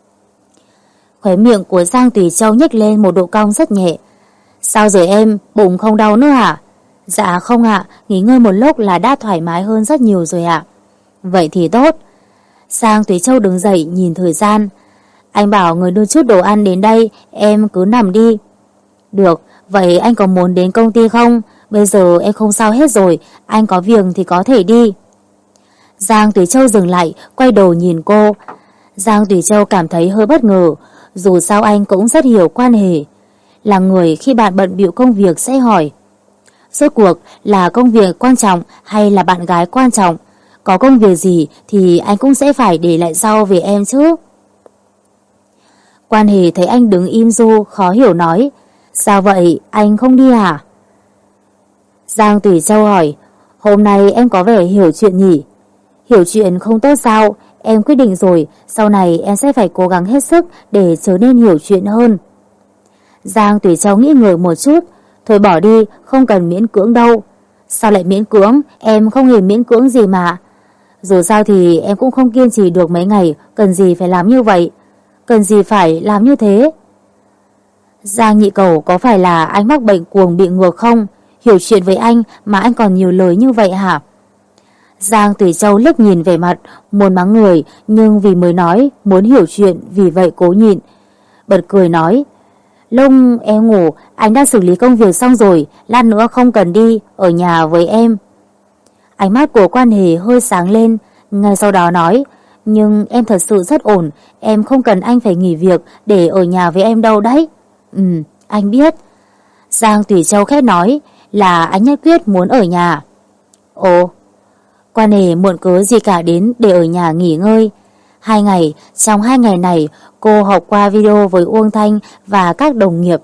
Khóe miệng của Giang Tùy Châu nhếch lên một độ cong rất nhẹ. Sao rồi em, bụng không đau nữa hả? Dạ không ạ, nghỉ ngơi một lúc là đã thoải mái hơn rất nhiều rồi ạ. Vậy thì tốt. Giang Tùy Châu đứng dậy nhìn thời gian. Anh bảo người đưa chút đồ ăn đến đây, em cứ nằm đi. Được, vậy anh có muốn đến công ty không? Bây giờ em không sao hết rồi, anh có việc thì có thể đi. Giang Tùy Châu dừng lại, quay đầu nhìn cô. Giang Tùy Châu cảm thấy hơi bất ngờ, dù sao anh cũng rất hiểu Quan Hề. Là người khi bạn bận bịu công việc sẽ hỏi, rốt cuộc là công việc quan trọng hay là bạn gái quan trọng? Có công việc gì thì anh cũng sẽ phải để lại sau về em chứ. Quan Hề thấy anh đứng im du, khó hiểu nói, sao vậy, anh không đi à? Giang Tùy Châu hỏi, hôm nay em có vẻ hiểu chuyện nhỉ? Hiểu chuyện không tốt sao? Em quyết định rồi, sau này em sẽ phải cố gắng hết sức để trở nên hiểu chuyện hơn. Giang Tùy Châu nghĩ ngợi một chút, thôi bỏ đi, không cần miễn cưỡng đâu. Sao lại miễn cưỡng? Em không hề miễn cưỡng gì mà. Dù sao thì em cũng không kiên trì được mấy ngày, cần gì phải làm như vậy? Cần gì phải làm như thế? Giang nhị cầu có phải là anh mắc bệnh cuồng bị ngược không? Hiểu chuyện với anh mà anh còn nhiều lời như vậy hả? Giang Tùy Châu liếc nhìn về mặt, muốn mắng người, nhưng vì mới nói, muốn hiểu chuyện, vì vậy cố nhịn. Bật cười nói, Lúc em ngủ, anh đã xử lý công việc xong rồi, lát nữa không cần đi, ở nhà với em. Ánh mắt của Quan Hề hơi sáng lên, ngay sau đó nói, nhưng em thật sự rất ổn, em không cần anh phải nghỉ việc để ở nhà với em đâu đấy. Ừ, anh biết. Giang Tùy Châu khẽ nói, là anh nhất quyết muốn ở nhà. Ồ, Quan Hề muộn cớ gì cả đến để ở nhà nghỉ ngơi. Hai ngày, trong hai ngày này, cô họp qua video với Uông Thanh và các đồng nghiệp.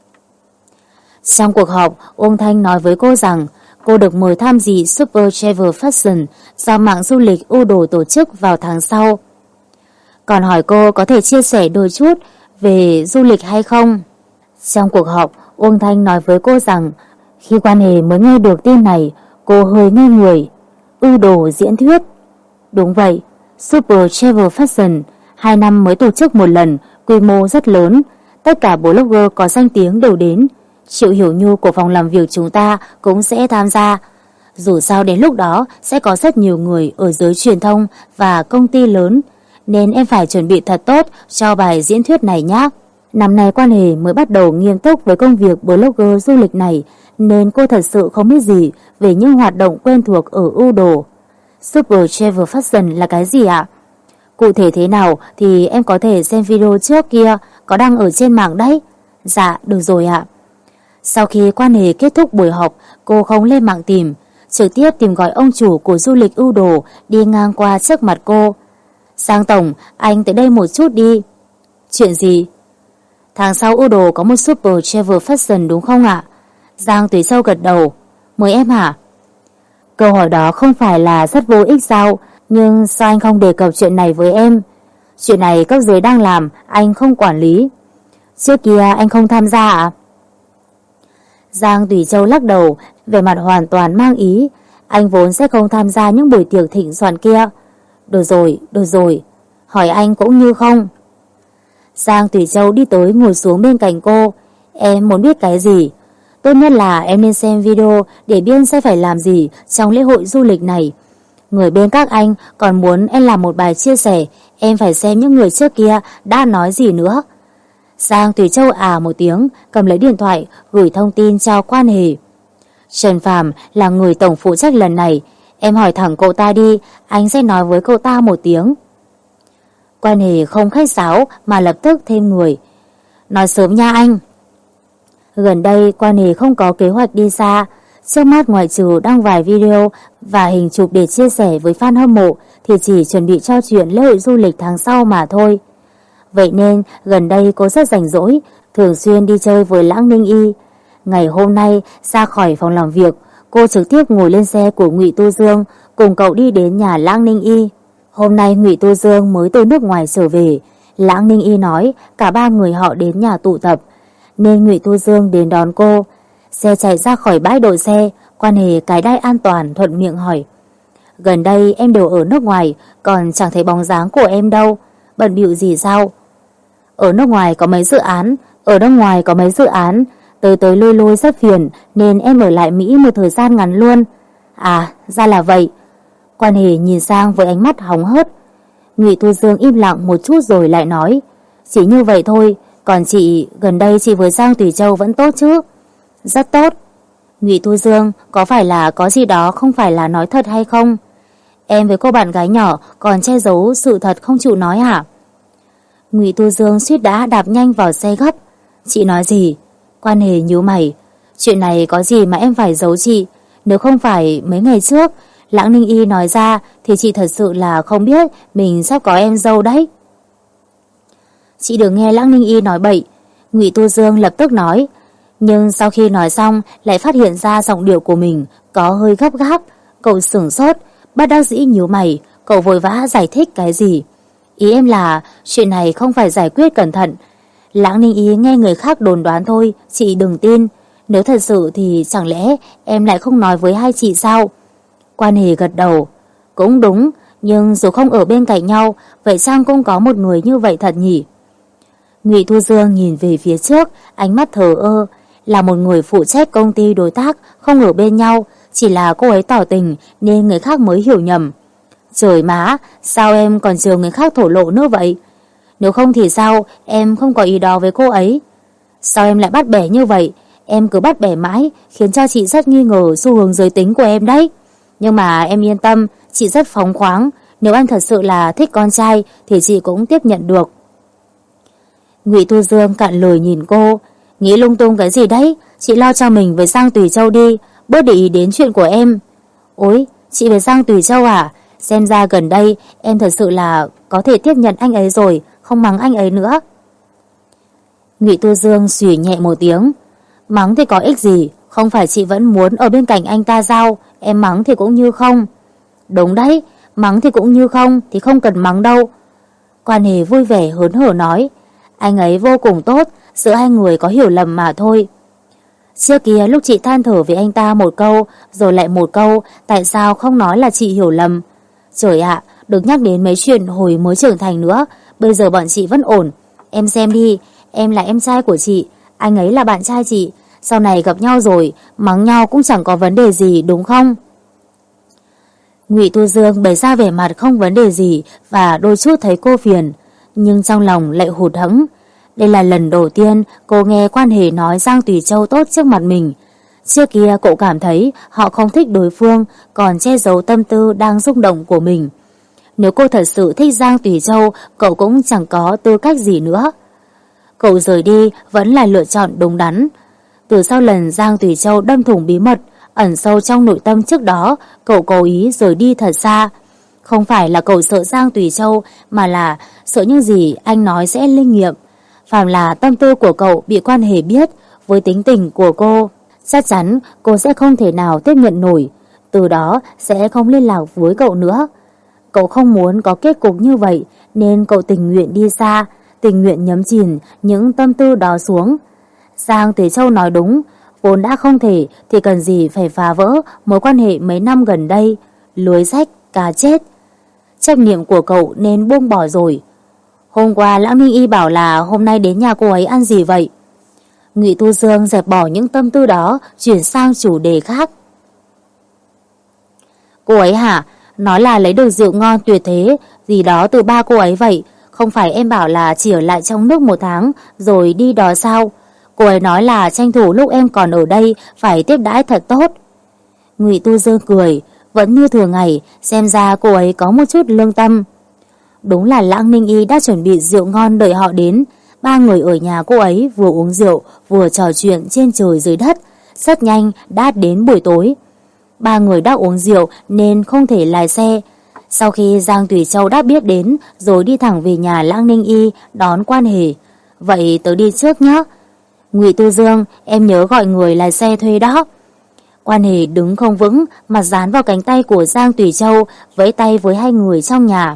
Trong cuộc họp, Uông Thanh nói với cô rằng cô được mời tham dự Super Travel Fashion do mạng du lịch U Đồ tổ chức vào tháng sau. Còn hỏi cô có thể chia sẻ đôi chút về du lịch hay không. Trong cuộc họp, Uông Thanh nói với cô rằng khi Quan Hề mới nghe được tin này, cô hơi ngây người. U Đồ diễn thuyết. Đúng vậy, Super Travel Fashion hai năm mới tổ chức một lần, quy mô rất lớn, tất cả blogger có danh tiếng đều đến. Triệu Hiểu Nhu của phòng làm việc chúng ta cũng sẽ tham gia. Dù sao đến lúc đó sẽ có rất nhiều người ở giới truyền thông và công ty lớn, nên em phải chuẩn bị thật tốt cho bài diễn thuyết này nhé. Năm nay Quan Hề mới bắt đầu nghiêm túc với công việc blogger du lịch này, nên cô thật sự không biết gì về những hoạt động quen thuộc ở U Đồ. Super Travel Fashion là cái gì ạ? Cụ thể thế nào thì em có thể xem video trước kia, có đăng ở trên mạng đấy. Dạ, được rồi ạ. Sau khi Quan Hề kết thúc buổi họp, cô không lên mạng tìm, trực tiếp tìm gọi ông chủ của du lịch U Đồ đi ngang qua trước mặt cô. Giang tổng, anh tới đây một chút đi. Chuyện gì? Tháng sau U Đồ có một Super Travel Fashion đúng không ạ? Giang Tùy Châu gật đầu. Mời em hả? Câu hỏi đó không phải là rất vô ích sao? Nhưng sao anh không đề cập chuyện này với em? Chuyện này cấp dưới đang làm, anh không quản lý. Trước kia anh không tham gia ạ? Giang Tùy Châu lắc đầu, vẻ mặt hoàn toàn mang ý. Anh vốn sẽ không tham gia những buổi tiệc thịnh soạn kia. Được rồi, được rồi. Hỏi anh cũng như không. Giang Tùy Châu đi tới ngồi xuống bên cạnh cô. Em muốn biết cái gì? Tốt nhất là em nên xem video để biết sẽ phải làm gì trong lễ hội du lịch này. Người bên các anh còn muốn em làm một bài chia sẻ, em phải xem những người trước kia đã nói gì nữa. Giang Tùy Châu à một tiếng, cầm lấy điện thoại, gửi thông tin cho Quan Hề. Trần Phàm là người tổng phụ trách lần này, em hỏi thẳng cậu ta đi, anh sẽ nói với cậu ta một tiếng. Quan Hề không khách sáo mà lập tức thêm người. Nói sớm nha anh. Gần đây Quan Hề không có kế hoạch đi xa, trước mắt ngoại trừ đăng vài video và hình chụp để chia sẻ với fan hâm mộ thì chỉ chuẩn bị cho chuyện lễ hội du lịch tháng sau mà thôi. Vậy nên gần đây cô rất rảnh rỗi, thường xuyên đi chơi với Lãng Ninh Y. Ngày hôm nay ra khỏi phòng làm việc, cô trực tiếp ngồi lên xe của Ngụy Tu Dương cùng cậu đi đến nhà Lãng Ninh Y. Hôm nay Ngụy Tu Dương mới từ nước ngoài trở về, Lãng Ninh Y nói cả ba người họ đến nhà tụ tập, nên Ngụy Tu Dương đến đón cô. Xe chạy ra khỏi bãi đỗ xe, Quan Hề cài đai an toàn thuận miệng hỏi. Gần đây em đều ở nước ngoài, còn chẳng thấy bóng dáng của em đâu, bận bịu gì sao? Ở nước ngoài có mấy dự án, ở nước ngoài có mấy dự án, tới tới lui lui rất phiền nên em ở lại Mỹ một thời gian ngắn luôn. À, ra là vậy. Quan Hề nhìn sang với ánh mắt hóng hớt. Ngụy Tu Dương im lặng một chút rồi lại nói, chỉ như vậy thôi, còn chị, gần đây chị với Giang Tùy Châu vẫn tốt chứ? Rất tốt. Ngụy Tu Dương, có phải là có gì đó không phải là nói thật hay không? Em với cô bạn gái nhỏ còn che giấu sự thật không chịu nói hả? Ngụy Tu Dương suýt đã đạp nhanh vào xe gấp. Chị nói gì? Quan Hề nhíu mày. Chuyện này có gì mà em phải giấu chị? Nếu không phải mấy ngày trước Lãng Ninh Y nói ra thì chị thật sự là không biết mình sắp có em dâu đấy. Chị đừng nghe Lãng Ninh Y nói bậy. Ngụy Tu Dương lập tức nói. Nhưng sau khi nói xong lại phát hiện ra giọng điệu của mình có hơi gấp gáp. Cậu sửng sốt, bất đắc dĩ nhíu mày. Cậu vội vã giải thích cái gì? Ý em là chuyện này không phải giải quyết cẩn thận. Lãng Ninh Y nghe người khác đồn đoán thôi, chị đừng tin. Nếu thật sự thì chẳng lẽ em lại không nói với hai chị sao? Quan Hề gật đầu. Cũng đúng, Nhưng dù không ở bên cạnh nhau, vậy chăng cũng có một người như vậy thật nhỉ? Ngụy Thu Dương nhìn về phía trước, ánh mắt thờ ơ. Là một người phụ trách công ty đối tác, không ở bên nhau, chỉ là cô ấy tỏ tình nên người khác mới hiểu nhầm. Trời má, sao em còn chờ người khác thổ lộ nữa vậy? Nếu không thì sao, em không có ý đó với cô ấy. Sao em lại bắt bẻ như vậy? Em cứ bắt bẻ mãi, khiến cho chị rất nghi ngờ xu hướng giới tính của em đấy. Nhưng mà em yên tâm, chị rất phóng khoáng. Nếu anh thật sự là thích con trai thì chị cũng tiếp nhận được. Ngụy Thu Dương cạn lời nhìn cô. Nghĩ lung tung cái gì đấy? Chị lo cho mình với Giang Tùy Châu đi, bớt để ý đến chuyện của em. Ôi, chị với Giang Tùy Châu à? Xem ra gần đây em thật sự là có thể tiếp nhận anh ấy rồi, không mắng anh ấy nữa. Ngụy Thu Dương xùy nhẹ một tiếng. Mắng thì có ích gì, không phải chị vẫn muốn ở bên cạnh anh ta sao? Em mắng thì cũng như không. Đúng đấy, mắng thì cũng như không, thì không cần mắng đâu. Quan Hề vui vẻ hớn hở nói. Anh ấy vô cùng tốt, giữa hai người có hiểu lầm mà thôi. Trước kia lúc chị than thở với anh ta một câu, rồi lại một câu, tại sao không nói là chị hiểu lầm? Trời ạ, đừng nhắc đến mấy chuyện hồi mới trưởng thành nữa, bây giờ bọn chị vẫn ổn. Em xem đi, em là em trai của chị, anh ấy là bạn trai chị, sau này gặp nhau rồi, mắng nhau cũng chẳng có vấn đề gì đúng không? Ngụy Thu Dương bày ra vẻ mặt không vấn đề gì và đôi chút thấy cô phiền, nhưng trong lòng lại hụt hẫng. Đây là lần đầu tiên cô nghe Quan Hề nói Giang Tùy Châu tốt trước mặt mình. Trước kia cậu cảm thấy họ không thích đối phương, còn che giấu tâm tư đang rung động của mình. Nếu cô thật sự thích Giang Tùy Châu, cậu cũng chẳng có tư cách gì nữa. Cậu rời đi vẫn là lựa chọn đúng đắn. Từ sau lần Giang Tùy Châu đâm thủng bí mật ẩn sâu trong nội tâm trước đó, cậu cố ý rời đi thật xa. Không phải là cậu sợ Giang Tùy Châu, mà là sợ những gì anh nói sẽ linh nghiệm. Phàm là tâm tư của cậu bị Quan Hề biết, với tính tình của cô, chắc chắn cô sẽ không thể nào tiếp nhận nổi, từ đó sẽ không liên lạc với cậu nữa. Cậu không muốn có kết cục như vậy, nên cậu tình nguyện đi xa, tình nguyện nhấm chìm những tâm tư đó xuống. Giang Tùy Châu nói đúng, vốn đã không thể thì cần gì phải phá vỡ mối quan hệ mấy năm gần đây, lưới rách cá chết. Trách nhiệm của cậu nên buông bỏ rồi. Hôm qua Lão Ninh Y bảo là hôm nay đến nhà cô ấy ăn gì vậy? Ngụy Thu Dương dẹp bỏ những tâm tư đó, chuyển sang chủ đề khác. Cô ấy hả? Nói là lấy được rượu ngon tuyệt thế gì đó từ ba cô ấy vậy. Không phải em bảo là chỉ ở lại trong nước một tháng rồi đi đó sao? Cô ấy nói là tranh thủ lúc em còn ở đây phải tiếp đãi thật tốt. Ngụy Thu Dương cười, vẫn như thường ngày, xem ra cô ấy có một chút lương tâm. Đúng là Lãng Ninh Y đã chuẩn bị rượu ngon đợi họ đến. Ba người ở nhà cô ấy vừa uống rượu vừa trò chuyện trên trời dưới đất. Rất nhanh đã đến buổi tối. Ba người đã uống rượu nên không thể lái xe. Sau khi Giang Tùy Châu đã biết đến rồi đi thẳng về nhà Lãng Ninh Y đón Quan Hề. Vậy tớ đi trước nhé. Ngụy Thu Dương, em nhớ gọi người lái xe thuê đó. Quan Hề đứng không vững, mặt dán vào cánh tay của Giang Tùy Châu, vẫy tay với hai người trong nhà.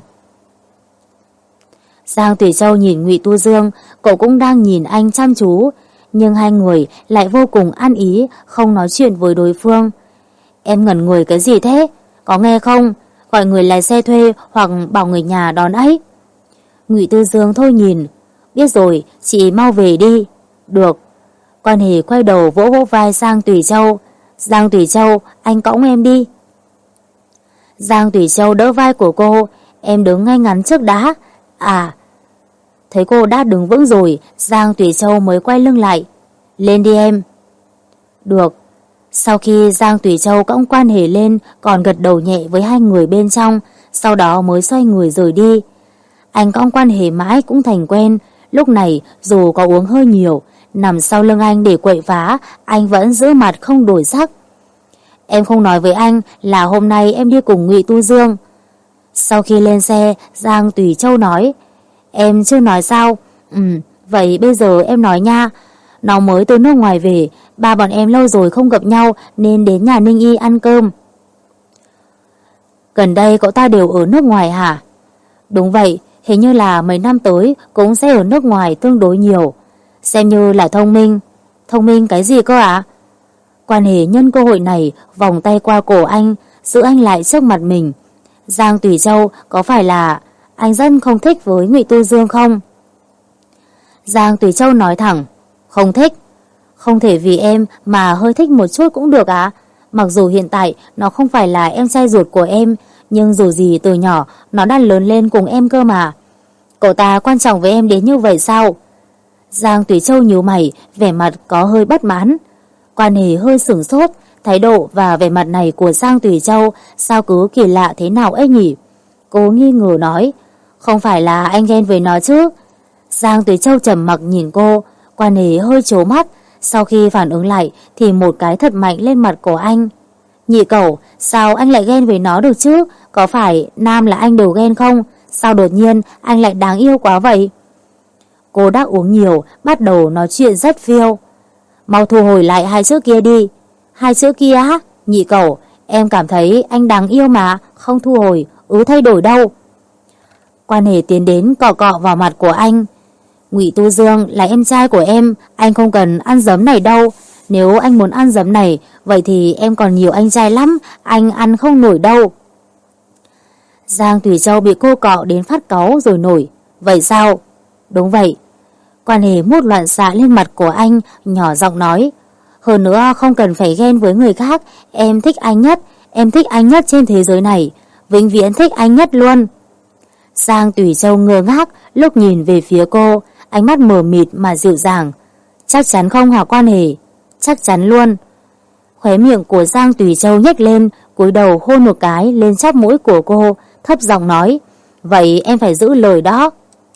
Giang Tùy Châu nhìn Ngụy Thu Dương, cậu cũng đang nhìn anh chăm chú, nhưng hai người lại vô cùng ăn ý, không nói chuyện với đối phương. Em ngẩn người cái gì thế? Có nghe không? Gọi người lái xe thuê hoặc bảo người nhà đón ấy. Ngụy Thu Dương thôi nhìn. Biết rồi, chị mau về đi. Được. Quan Hề quay đầu vỗ vỗ vai Giang Tùy Châu. Giang Tùy Châu, anh cõng em đi. Giang Tùy Châu đỡ vai của cô. Em đứng ngay ngắn trước đã. À. Thấy cô đã đứng vững rồi, Giang Tùy Châu mới quay lưng lại. Lên đi em. Được. Sau khi Giang Tùy Châu cõng Quan Hề lên, còn gật đầu nhẹ với hai người bên trong, sau đó mới xoay người rời đi. Anh cõng Quan Hề mãi cũng thành quen. Lúc này dù có uống hơi nhiều, nằm sau lưng anh để quậy phá, anh vẫn giữ mặt không đổi sắc. Em không nói với anh là hôm nay em đi cùng Ngụy Thu Dương. Sau khi lên xe, Giang Tùy Châu nói. Em chưa nói sao? Ừ, vậy bây giờ em nói nha. Nó mới từ nước ngoài về, ba bọn em lâu rồi không gặp nhau nên đến nhà Ninh Y ăn cơm. Gần đây cậu ta đều ở nước ngoài hả? Đúng vậy, hình như là mấy năm tới cũng sẽ ở nước ngoài tương đối nhiều. Xem như là thông minh. Thông minh cái gì cơ ạ? Quan Hề nhân cơ hội này vòng tay qua cổ anh, giữ anh lại trước mặt mình. Giang Tùy Châu, có phải là anh rất không thích với Ngụy Tu Dương không? Giang Tùy Châu nói thẳng, không thích. Không thể vì em mà hơi thích một chút cũng được ạ. Mặc dù hiện tại nó không phải là em trai ruột của em, nhưng dù gì từ nhỏ nó đã lớn lên cùng em cơ mà. Cậu ta quan trọng với em đến như vậy sao? Giang Tùy Châu nhíu mày, vẻ mặt có hơi bất mãn. Quan Hề hơi sửng sốt, thái độ và vẻ mặt này của Giang Tùy Châu sao cứ kỳ lạ thế nào ấy nhỉ? Cô nghi ngờ nói, không phải là anh ghen với nó chứ? Giang Tùy Châu trầm mặc nhìn cô, Quan Hề hơi trố mắt, sau khi phản ứng lại thì một cái thật mạnh lên mặt của anh. Nhị cẩu, sao anh lại ghen với nó được chứ? Có phải nam là anh đều ghen không? Sao đột nhiên anh lại đáng yêu quá vậy? Cô đã uống nhiều, bắt đầu nói chuyện rất phiêu. Mau thu hồi lại hai chữ kia đi. Hai chữ kia á? Nhị cẩu, em cảm thấy anh đáng yêu mà, không thu hồi, ứ thay đổi đâu. Quan Hề tiến đến cọ cọ vào mặt của anh. Ngụy Tu Dương là em trai của em, anh không cần ăn giấm này đâu. Nếu anh muốn ăn giấm này, vậy thì em còn nhiều anh trai lắm, anh ăn không nổi đâu. Giang Tùy Châu bị cô cọ đến phát cáu rồi nổi. Vậy sao? Đúng vậy. Quan Hề mút loạn xạ lên mặt của anh, nhỏ giọng nói. Hơn nữa không cần phải ghen với người khác, em thích anh nhất, em thích anh nhất trên thế giới này, vĩnh viễn thích anh nhất luôn. Giang Tùy Châu ngơ ngác lúc nhìn về phía cô, ánh mắt mờ mịt mà dịu dàng. Chắc chắn không hả Quan Hề? Chắc chắn luôn. Khóe miệng của Giang Tùy Châu nhếch lên, cúi đầu hôn một cái lên chóp mũi của cô, thấp giọng nói. Vậy em phải giữ lời đó.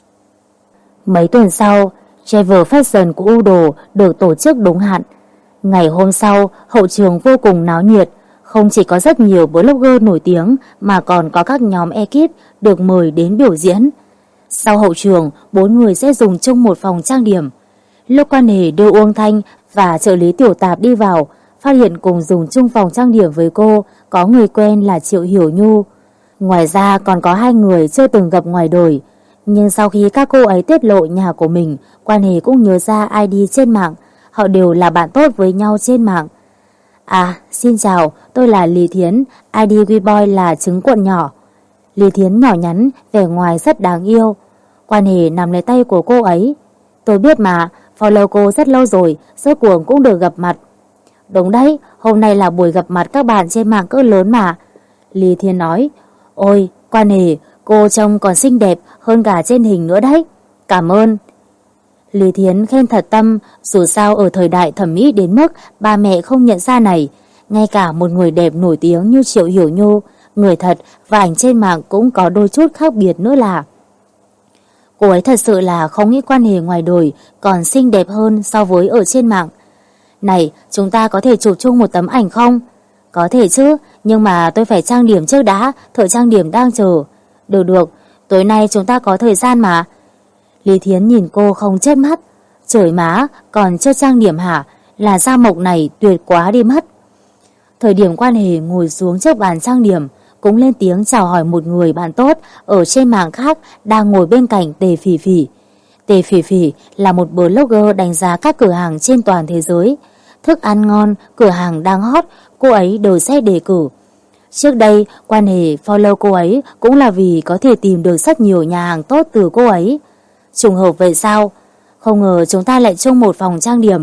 Mấy tuần sau, Travel Fashion của U Đồ được tổ chức đúng hạn. Ngày hôm sau, hậu trường vô cùng náo nhiệt. Không chỉ có rất nhiều blogger nổi tiếng mà còn có các nhóm ekip được mời đến biểu diễn. Sau hậu trường, bốn người sẽ dùng chung một phòng trang điểm. Lúc Quan Hề đưa Uông Thanh và trợ lý Tiểu Tạp đi vào, phát hiện cùng dùng chung phòng trang điểm với cô có người quen là Triệu Hiểu Nhu. Ngoài ra còn có hai người chưa từng gặp ngoài đời. Nhưng sau khi các cô ấy tiết lộ nhà của mình, Quan Hề cũng nhớ ra i đê trên mạng. Họ đều là bạn tốt với nhau trên mạng. À, xin chào, tôi là Lý Thiến, i đê Weboy là trứng cuộn nhỏ. Lý Thiến nhỏ nhắn, vẻ ngoài rất đáng yêu. Quan Hề nắm lấy tay của cô ấy. Tôi biết mà, follow cô rất lâu rồi, rốt cuộc cũng được gặp mặt. Đúng đấy, hôm nay là buổi gặp mặt các bạn trên mạng cỡ lớn mà. Lý Thiến nói. Ôi, Quan Hề, cô trông còn xinh đẹp hơn cả trên hình nữa đấy. Cảm ơn. Lý Thiến khen thật tâm, dù sao ở thời đại thẩm mỹ đến mức ba mẹ không nhận ra này, ngay cả một người đẹp nổi tiếng như Triệu Hiểu Nhu, người thật và ảnh trên mạng cũng có đôi chút khác biệt nữa là. Cô ấy thật sự là không nghĩ Quan Hề ngoài đời còn xinh đẹp hơn so với ở trên mạng. Này, chúng ta có thể chụp chung một tấm ảnh không? Có thể chứ, nhưng mà tôi phải trang điểm trước đã, thợ trang điểm đang chờ. Được được, tối nay chúng ta có thời gian mà. Lý Thiến nhìn cô không chớp mắt. Trời má, còn chưa trang điểm hả? Là da mộc này tuyệt quá đi mất. Thời điểm Quan Hề ngồi xuống trước bàn trang điểm, cũng lên tiếng chào hỏi một người bạn tốt ở trên mạng khác đang ngồi bên cạnh Tề Phỉ Phỉ. Tề Phỉ Phỉ là một blogger đánh giá các cửa hàng trên toàn thế giới. Thức ăn ngon, cửa hàng đang hot, cô ấy đều sẽ đề cử. Trước đây, Quan Hề follow cô ấy cũng là vì có thể tìm được rất nhiều nhà hàng tốt từ cô ấy. Trùng hợp vậy sao? Không ngờ chúng ta lại chung một phòng trang điểm.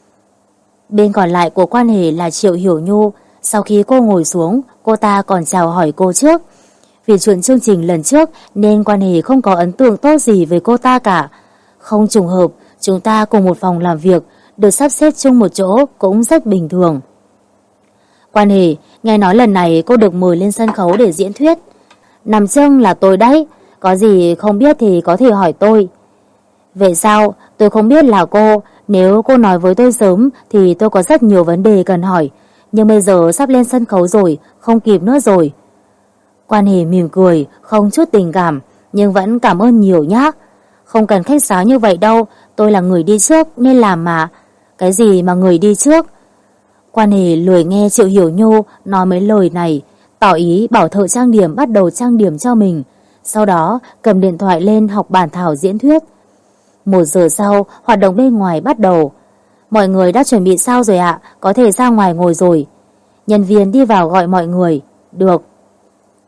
Bên còn lại của Quan Hề là Triệu Hiểu Nhu. Sau khi cô ngồi xuống, cô ta còn chào hỏi cô trước. Vì chuyện chương trình lần trước nên Quan Hề không có ấn tượng tốt gì với cô ta cả. Không trùng hợp, chúng ta cùng một phòng làm việc, được sắp xếp chung một chỗ cũng rất bình thường. Quan Hề, nghe nói lần này cô được mời lên sân khấu để diễn thuyết. Nằm chương là tôi đấy, có gì không biết thì có thể hỏi tôi. Vậy sao? Tôi không biết là cô, nếu cô nói với tôi sớm thì tôi có rất nhiều vấn đề cần hỏi. Nhưng bây giờ sắp lên sân khấu rồi, không kịp nữa rồi. Quan Hề mỉm cười, không chút tình cảm, nhưng vẫn cảm ơn nhiều nhá. Không cần khách sáo như vậy đâu, tôi là người đi trước nên làm mà. Cái gì mà người đi trước? Quan Hề lười nghe Triệu Hiểu Nhu nói mấy lời này, tỏ ý bảo thợ trang điểm bắt đầu trang điểm cho mình. Sau đó cầm điện thoại lên học bản thảo diễn thuyết. Một giờ sau, hoạt động bên ngoài bắt đầu. Mọi người đã chuẩn bị sao rồi ạ? Có thể ra ngoài ngồi rồi. Nhân viên đi vào gọi mọi người. Được.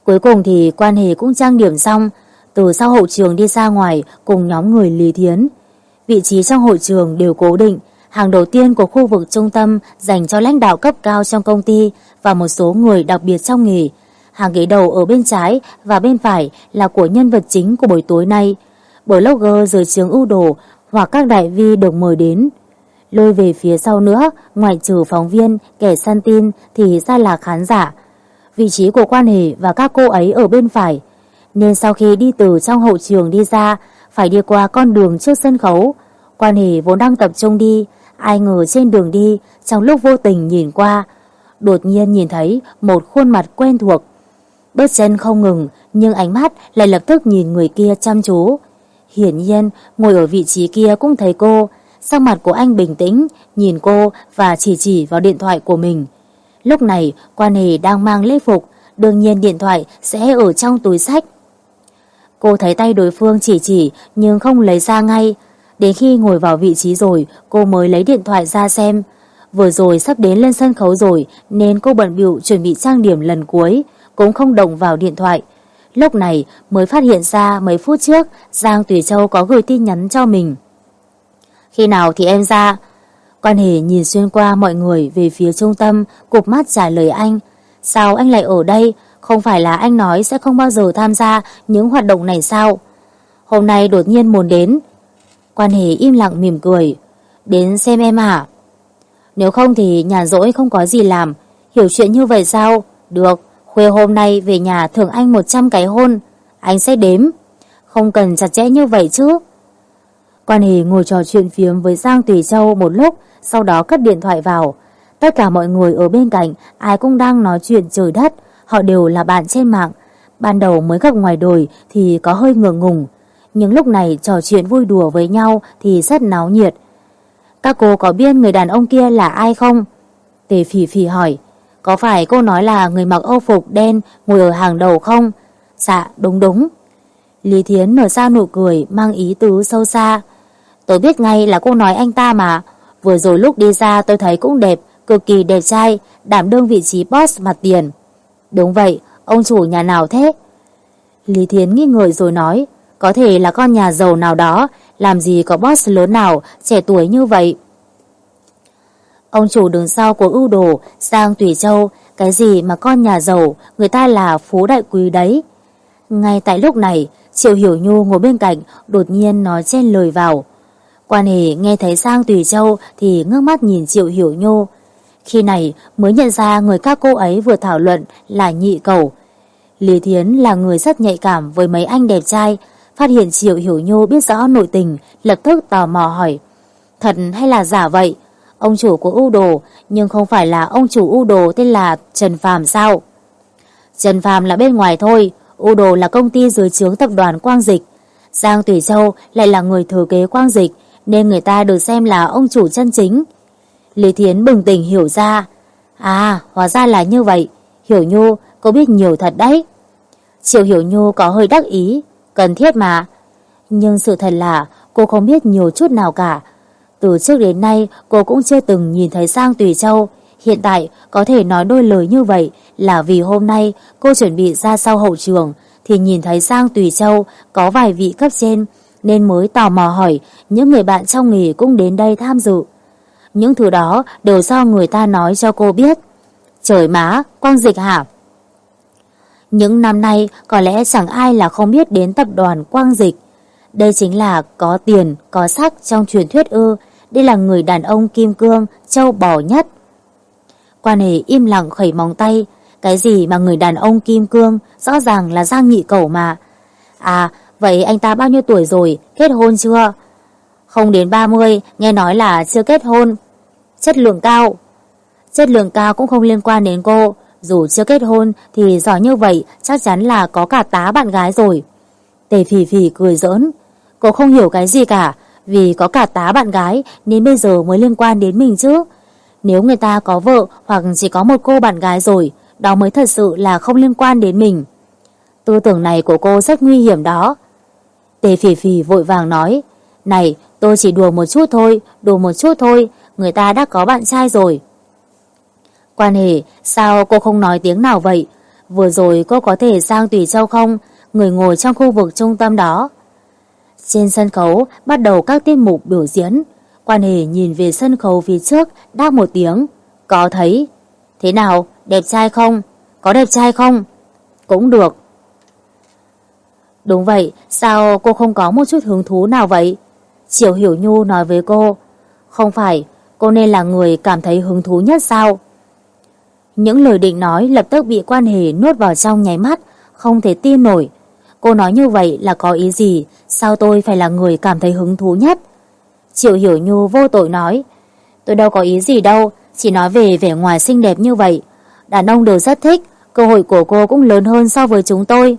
Cuối cùng thì Quan Hề cũng trang điểm xong, từ sau hậu trường đi ra ngoài cùng nhóm người Lý Thiến. Vị trí trong hội trường đều cố định, hàng đầu tiên của khu vực trung tâm dành cho lãnh đạo cấp cao trong công ty và một số người đặc biệt trong nghề. Hàng ghế đầu ở bên trái và bên phải là của nhân vật chính của buổi tối nay, blogger dưới trướng ưu đồ hoặc các đại vi được mời đến. Lôi về phía sau nữa, ngoại trừ phóng viên, kẻ săn tin thì ra là khán giả. Vị trí của Quan Hề và các cô ấy ở bên phải, nên sau khi đi từ trong hậu trường đi ra, phải đi qua con đường trước sân khấu. Quan Hề vốn đang tập trung đi, ai ngờ trên đường đi, trong lúc vô tình nhìn qua, đột nhiên nhìn thấy một khuôn mặt quen thuộc. Bước chân không ngừng, nhưng ánh mắt lại lập tức nhìn người kia chăm chú. Hiển nhiên, ngồi ở vị trí kia cũng thấy cô. Sắc mặt của anh bình tĩnh, nhìn cô và chỉ chỉ vào điện thoại của mình. Lúc này, Quan Hề đang mang lễ phục, đương nhiên điện thoại sẽ ở trong túi xách. Cô thấy tay đối phương chỉ chỉ nhưng không lấy ra ngay. Đến khi ngồi vào vị trí rồi, cô mới lấy điện thoại ra xem. Vừa rồi sắp đến lên sân khấu rồi nên cô bận bịu chuẩn bị trang điểm lần cuối, cũng không động vào điện thoại. Lúc này mới phát hiện ra mấy phút trước Giang Tùy Châu có gửi tin nhắn cho mình. Khi nào thì em ra? Quan Hề nhìn xuyên qua mọi người về phía trung tâm, cụp mắt trả lời anh. Sao anh lại ở đây? Không phải là anh nói sẽ không bao giờ tham gia những hoạt động này sao? Hôm nay đột nhiên muốn đến. Quan Hề im lặng mỉm cười. Đến xem em hả? Nếu không thì nhàn rỗi không có gì làm. Hiểu chuyện như vậy sao? Được, khuya hôm nay về nhà thưởng anh một trăm cái hôn. Anh sẽ đếm. Không cần chặt chẽ như vậy chứ. Quan Hề ngồi trò chuyện phiếm với Giang Tùy Châu một lúc, sau đó cất điện thoại vào. Tất cả mọi người ở bên cạnh, ai cũng đang nói chuyện trời đất, họ đều là bạn trên mạng. Ban đầu mới gặp ngoài đời thì có hơi ngượng ngùng, nhưng lúc này trò chuyện vui đùa với nhau thì rất náo nhiệt. Các cô có biết người đàn ông kia là ai không? Tề Phỉ Phỉ hỏi. Có phải cô nói là người mặc âu phục đen ngồi ở hàng đầu không? Dạ, đúng đúng. Lý Thiến nở ra nụ cười mang ý tứ sâu xa. Tôi biết ngay là cô nói anh ta mà. Vừa rồi lúc đi ra tôi thấy cũng đẹp, cực kỳ đẹp trai, đảm đương vị trí boss mặt tiền. Đúng vậy, ông chủ nhà nào thế? Lý Thiến nghi ngờ rồi nói. Có thể là con nhà giàu nào đó, làm gì có boss lớn nào trẻ tuổi như vậy. Ông chủ đứng sau của ưu đồ Giang Tùy Châu, cái gì mà con nhà giàu, người ta là phú đại quý đấy. Ngay tại lúc này, Triệu Hiểu Nhu ngồi bên cạnh đột nhiên nói chen lời vào. Quan Hề nghe thấy Giang Tùy Châu thì ngước mắt nhìn Triệu Hiểu Nhu. Khi này mới nhận ra người các cô ấy vừa thảo luận là Nhị Cẩu. Lý Thiến là người rất nhạy cảm với mấy anh đẹp trai, phát hiện Triệu Hiểu Nhu biết rõ nội tình, lập tức tò mò hỏi. Thật hay là giả vậy? Ông chủ của ưu đồ, nhưng không phải là ông chủ ưu đồ tên là Trần Phàm sao? Trần Phàm là bên ngoài thôi, ưu đồ là công ty dưới trướng tập đoàn Quang Dịch. Giang Tùy Châu lại là người thừa kế Quang Dịch, nên người ta được xem là ông chủ chân chính. Lý Thiến bừng tỉnh hiểu ra. À, hóa ra là như vậy. Hiểu Nhu, cô biết nhiều thật đấy. Triệu Hiểu Nhu có hơi đắc ý. Cần thiết mà. Nhưng sự thật là cô không biết nhiều chút nào cả. Từ trước đến nay cô cũng chưa từng nhìn thấy Giang Tùy Châu. Hiện tại có thể nói đôi lời như vậy là vì hôm nay cô chuẩn bị ra sau hậu trường thì nhìn thấy Giang Tùy Châu có vài vị cấp trên nên mới tò mò hỏi những người bạn trong nghề cũng đến đây tham dự. Những thứ đó đều do người ta nói cho cô biết. Trời má, Quang Dịch hả? Những năm nay có lẽ chẳng ai là không biết đến tập đoàn Quang Dịch. Đây chính là có tiền, có sắc trong truyền thuyết ư. Đây là người đàn ông kim cương, châu bò nhất. Quan Hề im lặng khẩy móng tay. Cái gì mà người đàn ông kim cương, rõ ràng là Giang Nhị Cẩu mà. À, vậy anh ta bao nhiêu tuổi rồi, kết hôn chưa? Không đến ba mươi, nghe nói là chưa kết hôn. Chất lượng cao. Chất lượng cao cũng không liên quan đến cô. Dù chưa kết hôn thì giỏi như vậy chắc chắn là có cả tá bạn gái rồi. Tề Phỉ Phỉ cười giỡn. Cô không hiểu cái gì cả. Vì có cả tá bạn gái nên bây giờ mới liên quan đến mình chứ. Nếu người ta có vợ hoặc chỉ có một cô bạn gái rồi, đó mới thật sự là không liên quan đến mình. Tư tưởng này của cô rất nguy hiểm đó. Tề Phỉ Phỉ vội vàng nói. Này, tôi chỉ đùa một chút thôi, đùa một chút thôi. Người ta đã có bạn trai rồi. Quan Hề, sao cô không nói tiếng nào vậy? Vừa rồi cô có thể sang Tùy Châu không? Người ngồi trong khu vực trung tâm đó. Trên sân khấu bắt đầu các tiết mục biểu diễn. Quan Hề nhìn về sân khấu phía trước, đáp một tiếng. Có thấy. Thế nào, đẹp trai không? Có đẹp trai không? Cũng được. Đúng vậy, sao cô không có một chút hứng thú nào vậy? Triệu Hiểu Nhu nói với cô. Không phải, cô nên là người cảm thấy hứng thú nhất sao? Những lời định nói lập tức bị Quan Hề nuốt vào trong nháy mắt, không thể tin nổi. Cô nói như vậy là có ý gì? Sao tôi phải là người cảm thấy hứng thú nhất? Triệu Hiểu Nhu vô tội nói. Tôi đâu có ý gì đâu, chỉ nói về vẻ ngoài xinh đẹp như vậy. Đàn ông đều rất thích, cơ hội của cô cũng lớn hơn so với chúng tôi.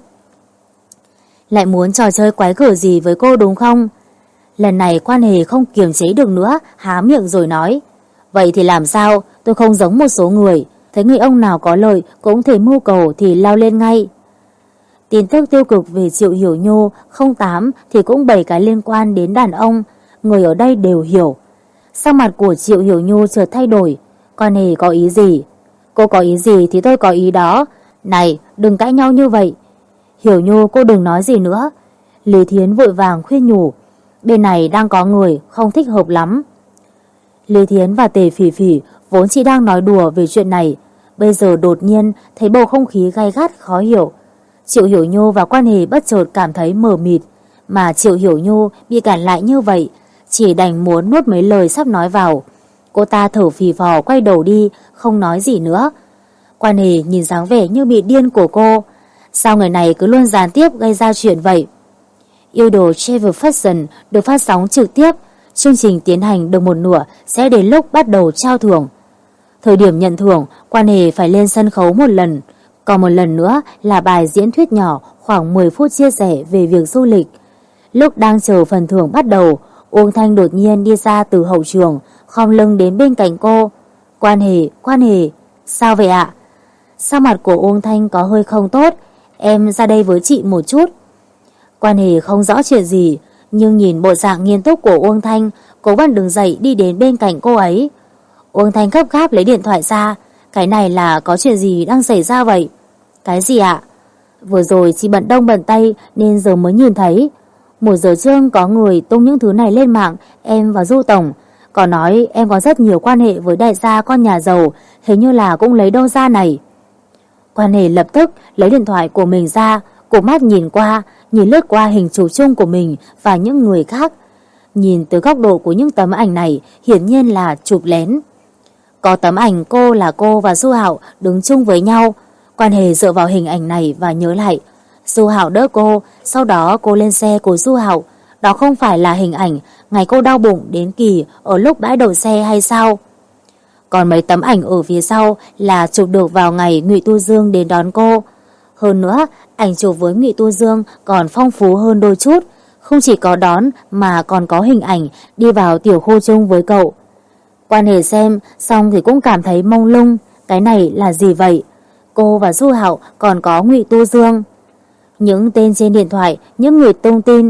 Lại muốn trò chơi quái gở gì với cô đúng không? Lần này Quan Hề không kiềm chế được nữa, há miệng rồi nói. Vậy thì làm sao? Tôi không giống một số người. Thấy người ông nào có lợi cũng thể mưu cầu thì lao lên ngay. Tin tức tiêu cực về Triệu Hiểu Nhu không tám thì cũng bảy cái liên quan đến đàn ông. Người ở đây đều hiểu. Sắc mặt của Triệu Hiểu Nhu chợt thay đổi. Quan Hề có ý gì? Cô có ý gì thì tôi có ý đó. Này, đừng cãi nhau như vậy. Hiểu Nhu, cô đừng nói gì nữa. Lý Thiến vội vàng khuyên nhủ. Bên này đang có người, không thích hợp lắm. Lý Thiến và Tề Phỉ Phỉ vốn chỉ đang nói đùa về chuyện này. Bây giờ đột nhiên thấy bầu không khí gay gắt khó hiểu. Triệu Hiểu Nhu và Quan Hề bất chợt cảm thấy mờ mịt. Mà Triệu Hiểu Nhu bị cản lại như vậy, chỉ đành muốn nuốt mấy lời sắp nói vào. Cô ta thở phì phò quay đầu đi, không nói gì nữa. Quan Hề nhìn dáng vẻ như bị điên của cô. Sao người này cứ luôn gián tiếp gây ra chuyện vậy? Yêu đồ Travel Fashion được phát sóng trực tiếp. Chương trình tiến hành được một nửa sẽ đến lúc bắt đầu trao thưởng. Thời điểm nhận thưởng, Quan Hề phải lên sân khấu một lần. Còn một lần nữa là bài diễn thuyết nhỏ khoảng mười phút chia sẻ về việc du lịch. Lúc đang chờ phần thưởng bắt đầu, Uông Thanh đột nhiên đi ra từ hậu trường, khom lưng đến bên cạnh cô. Quan Hề, Quan Hề, sao vậy ạ? Sao mặt của Uông Thanh có hơi không tốt? Em ra đây với chị một chút. Quan Hề không rõ chuyện gì, nhưng nhìn bộ dạng nghiêm túc của Uông Thanh, cô vẫn đứng dậy đi đến bên cạnh cô ấy. Uông Thanh gấp gáp lấy điện thoại ra. Cái này là có chuyện gì đang xảy ra vậy? Cái gì ạ? Vừa rồi chị bận đông bận tây nên giờ mới nhìn thấy. Một giờ trước có người tung những thứ này lên mạng, em và Du Tổng. Còn nói em có rất nhiều quan hệ với đại gia con nhà giàu, hình như là cũng lấy đâu ra này. Quan Hề lập tức lấy điện thoại của mình ra, cổ mắt nhìn qua, nhìn lướt qua hình chụp chung của mình và những người khác. Nhìn từ góc độ của những tấm ảnh này, hiển nhiên là chụp lén. Có tấm ảnh cô là cô và Du Hạo đứng chung với nhau. Quan Hề dựa vào hình ảnh này và nhớ lại. Du Hạo đỡ cô, sau đó cô lên xe của Du Hạo. Đó không phải là hình ảnh ngày cô đau bụng đến kỳ ở lúc bãi đậu xe hay sao? Còn mấy tấm ảnh ở phía sau là chụp được vào ngày Ngụy Tu Dương đến đón cô. Hơn nữa, ảnh chụp với Ngụy Tu Dương còn phong phú hơn đôi chút. Không chỉ có đón mà còn có hình ảnh đi vào tiểu khu chung với cậu. Quan Hề xem xong thì cũng cảm thấy mông lung. Cái này là gì vậy? Cô và Du Hạo còn có Ngụy Tu Dương. Những tên trên điện thoại, những người tung tin.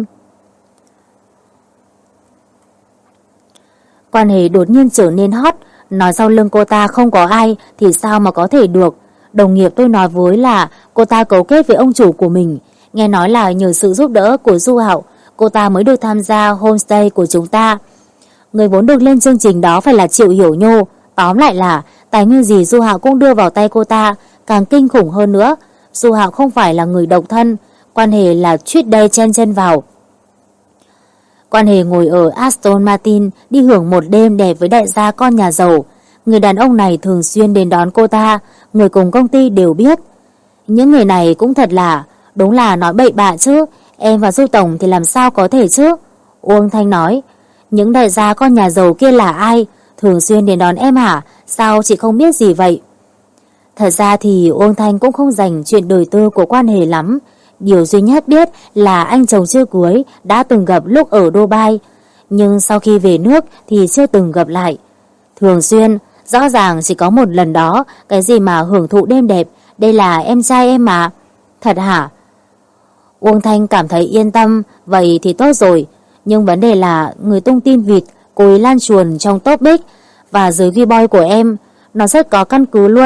Quan Hề đột nhiên trở nên hot. Nói sau lưng cô ta không có ai thì sao mà có thể được. Đồng nghiệp tôi nói với là cô ta cấu kết với ông chủ của mình. Nghe nói là nhờ sự giúp đỡ của Du Hạo, cô ta mới được tham gia homestay của chúng ta. Người vốn được lên chương trình đó phải là Triệu Hiểu Nhu. Tóm lại là tài nguyên gì Du Hạo cũng đưa vào tay cô ta. Càng kinh khủng hơn nữa, Du Hạo không phải là người độc thân. Quan Hề là treat day chen chân vào. Quan Hề ngồi ở Aston Martin đi hưởng một đêm đẹp với đại gia con nhà giàu. Người đàn ông này thường xuyên đến đón cô ta, người cùng công ty đều biết. Những người này cũng thật là, đúng là nói bậy bạ chứ. Em và Du Tổng thì làm sao có thể chứ? Uông Thanh nói. Những đại gia con nhà giàu kia là ai? Thường xuyên đến đón em hả? Sao chị không biết gì vậy? Thật ra thì Uông Thanh cũng không dành chuyện đời tư của Quan Hề lắm. Điều duy nhất biết là anh chồng chưa cưới đã từng gặp lúc ở Dubai, nhưng sau khi về nước thì chưa từng gặp lại. Thường xuyên, rõ ràng chỉ có một lần đó. Cái gì mà hưởng thụ đêm đẹp, đây là em trai em mà. Thật hả? Uông Thanh cảm thấy yên tâm. Vậy thì tốt rồi. Nhưng vấn đề là người tung tin vịt cố ý lan truyền trong topic và dưới ghi boy của em, nó rất có căn cứ luôn.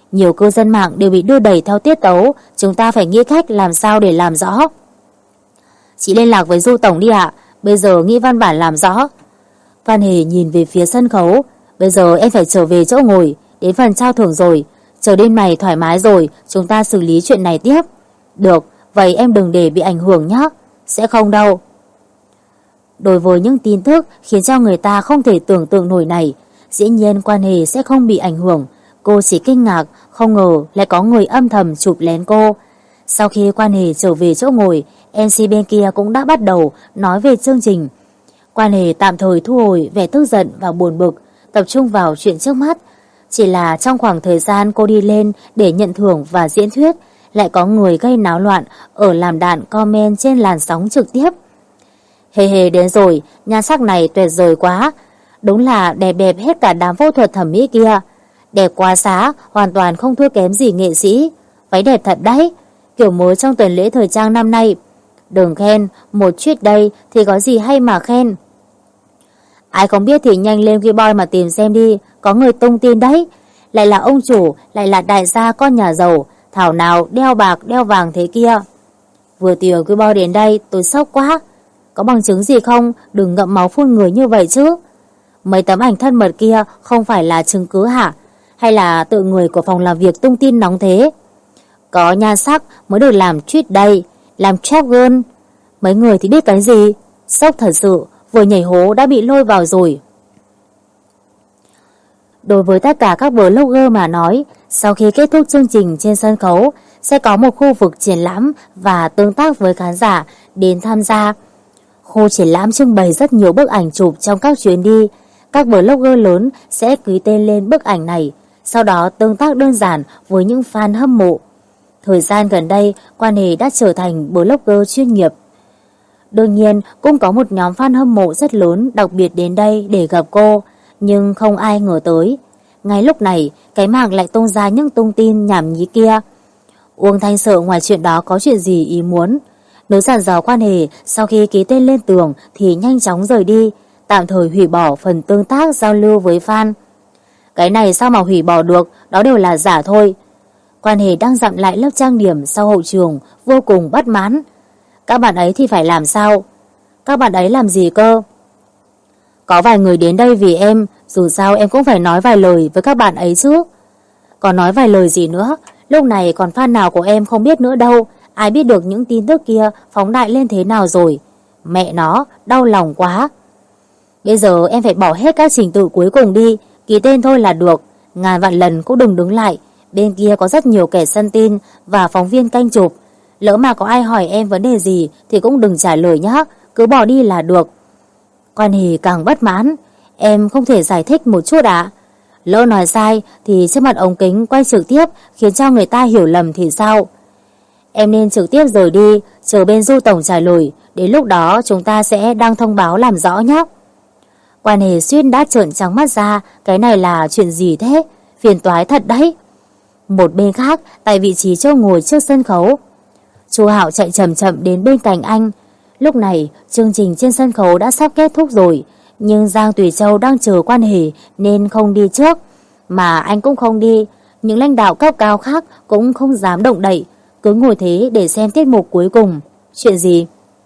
Nhiều cư dân mạng đều bị đưa đẩy theo tiết tấu, chúng ta phải nghĩ cách làm sao để làm rõ. Chị liên lạc với Du Tổng đi ạ, bây giờ nghĩ văn bản làm rõ. Văn Hề nhìn về phía sân khấu. Bây giờ em phải trở về chỗ ngồi, đến phần trao thưởng rồi. Chờ đêm này thoải mái rồi, chúng ta xử lý chuyện này tiếp. Được, vậy em đừng để bị ảnh hưởng nhé. Sẽ không đâu. Đối với những tin tức khiến cho người ta không thể tưởng tượng nổi này, dĩ nhiên Quan Hề sẽ không bị ảnh hưởng. Cô chỉ kinh ngạc, không ngờ lại có người âm thầm chụp lén cô. Sau khi Quan Hề trở về chỗ ngồi, em xê bên kia cũng đã bắt đầu nói về chương trình. Quan Hề tạm thời thu hồi vẻ tức giận và buồn bực, tập trung vào chuyện trước mắt. Chỉ là trong khoảng thời gian cô đi lên để nhận thưởng và diễn thuyết, lại có người gây náo loạn ở làm đạn comment trên làn sóng trực tiếp. Hề Hề đến rồi, nhan sắc này tuyệt vời quá. Đúng là đẹp đẹp hết cả đám phẫu thuật thẩm mỹ kia. Đẹp quá xá, hoàn toàn không thua kém gì nghệ sĩ. Váy đẹp thật đấy, kiểu mới trong tuần lễ thời trang năm nay. Đừng khen, một chút đây thì có gì hay mà khen. Ai không biết thì nhanh lên Weibo mà tìm xem đi, có người tung tin đấy. Lại là ông chủ, lại là đại gia con nhà giàu, thảo nào đeo bạc đeo vàng thế kia. Vừa tìm Weibo đến đây tôi sốc quá. Có bằng chứng gì không? Đừng ngậm máu phun người như vậy chứ. Mấy tấm ảnh thân mật kia không phải là chứng cứ hả? Hay là tự người của phòng làm việc tung tin nóng thế? Có nhan sắc mới được làm tweet đây, làm trap girl. Mấy người thì biết cái gì? Sốc thật sự, vừa nhảy hố đã bị lôi vào rồi. Đối với tất cả các blogger mà nói, sau khi kết thúc chương trình trên sân khấu, sẽ có một khu vực triển lãm và tương tác với khán giả đến tham gia. Khu triển lãm trưng bày rất nhiều bức ảnh chụp trong các chuyến đi. Các blogger lớn sẽ ký tên lên bức ảnh này, sau đó tương tác đơn giản với những fan hâm mộ. Thời gian gần đây, Quan Hề đã trở thành blogger chuyên nghiệp. Đương nhiên, cũng có một nhóm fan hâm mộ rất lớn đặc biệt đến đây để gặp cô, nhưng không ai ngờ tới. Ngay lúc này, cái mạng lại tung ra những tung tin nhảm nhí kia. Uông Thanh sợ ngoài chuyện đó có chuyện gì ý muốn. Nếu dàn dò Quan Hề sau khi ký tên lên tường thì nhanh chóng rời đi, tạm thời hủy bỏ phần tương tác giao lưu với fan. Cái này sao mà hủy bỏ được, đó đều là giả thôi. Quan Hề đang dặm lại lớp trang điểm sau hậu trường, vô cùng bất mãn. Các bạn ấy thì phải làm sao? Các bạn ấy làm gì cơ? Có vài người đến đây vì em, dù sao em cũng phải nói vài lời với các bạn ấy chứ. Còn nói vài lời gì nữa, lúc này còn fan nào của em không biết nữa đâu. Ai biết được những tin tức kia phóng đại lên thế nào rồi. Mẹ nó, đau lòng quá. Bây giờ em phải bỏ hết các trình tự cuối cùng đi, ký tên thôi là được. Ngàn vạn lần cũng đừng đứng lại. Bên kia có rất nhiều kẻ săn tin và phóng viên canh chụp. Lỡ mà có ai hỏi em vấn đề gì thì cũng đừng trả lời nhá, cứ bỏ đi là được. Quan Hề càng bất mãn. Em không thể giải thích một chút ạ? Lỡ nói sai thì trước mặt ống kính quay trực tiếp khiến cho người ta hiểu lầm thì sao? Em nên trực tiếp rời đi, chờ bên Du Tổng trả lời. Đến lúc đó chúng ta sẽ đăng thông báo làm rõ nhé. Quan Hề suýt đã trợn trắng mắt ra. Cái này là chuyện gì thế? Phiền toái thật đấy. Một bên khác, tại vị trí chỗ ngồi trước sân khấu, Chu Hạo chạy chậm chậm đến bên cạnh anh. Lúc này chương trình trên sân khấu đã sắp kết thúc rồi, nhưng Giang Tùy Châu đang chờ Quan Hề nên không đi trước. Mà anh cũng không đi, những lãnh đạo cấp cao khác cũng không dám động đậy, cứ ngồi thế để xem tiết mục cuối cùng. Chuyện gì?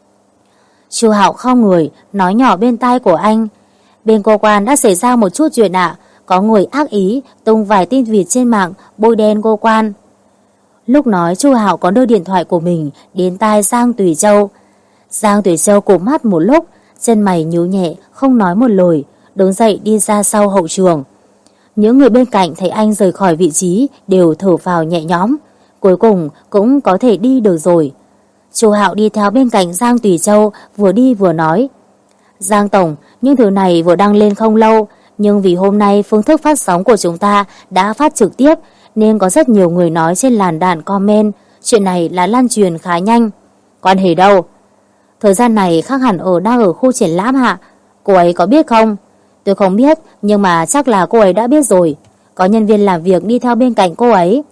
Chu Hạo khom người nói nhỏ bên tai của anh. Bên cơ quan đã xảy ra một chút chuyện ạ. Có người ác ý tung vài tin vịt trên mạng bôi đen cơ quan. Lúc nói, Chu Hạo có đưa điện thoại của mình đến tai Giang Tùy Châu. Giang Tùy Châu cụp mắt một lúc, chân mày nhíu nhẹ, không nói một lời, đứng dậy đi ra sau hậu trường. Những người bên cạnh thấy anh rời khỏi vị trí đều thở phào nhẹ nhõm, cuối cùng cũng có thể đi được rồi. Chu Hạo đi theo bên cạnh Giang Tùy Châu, vừa đi vừa nói: Giang Tổng, những thứ này vừa đăng lên không lâu, nhưng vì hôm nay phương thức phát sóng của chúng ta đã phát trực tiếp nên có rất nhiều người nói trên làn đạn comment. Chuyện này là lan truyền khá nhanh. Quan Hề đâu? Thời gian này khác hẳn ở đang ở khu triển lãm hạ. Cô ấy có biết không? Tôi không biết, nhưng mà chắc là cô ấy đã biết rồi. Có nhân viên làm việc đi theo bên cạnh cô ấy.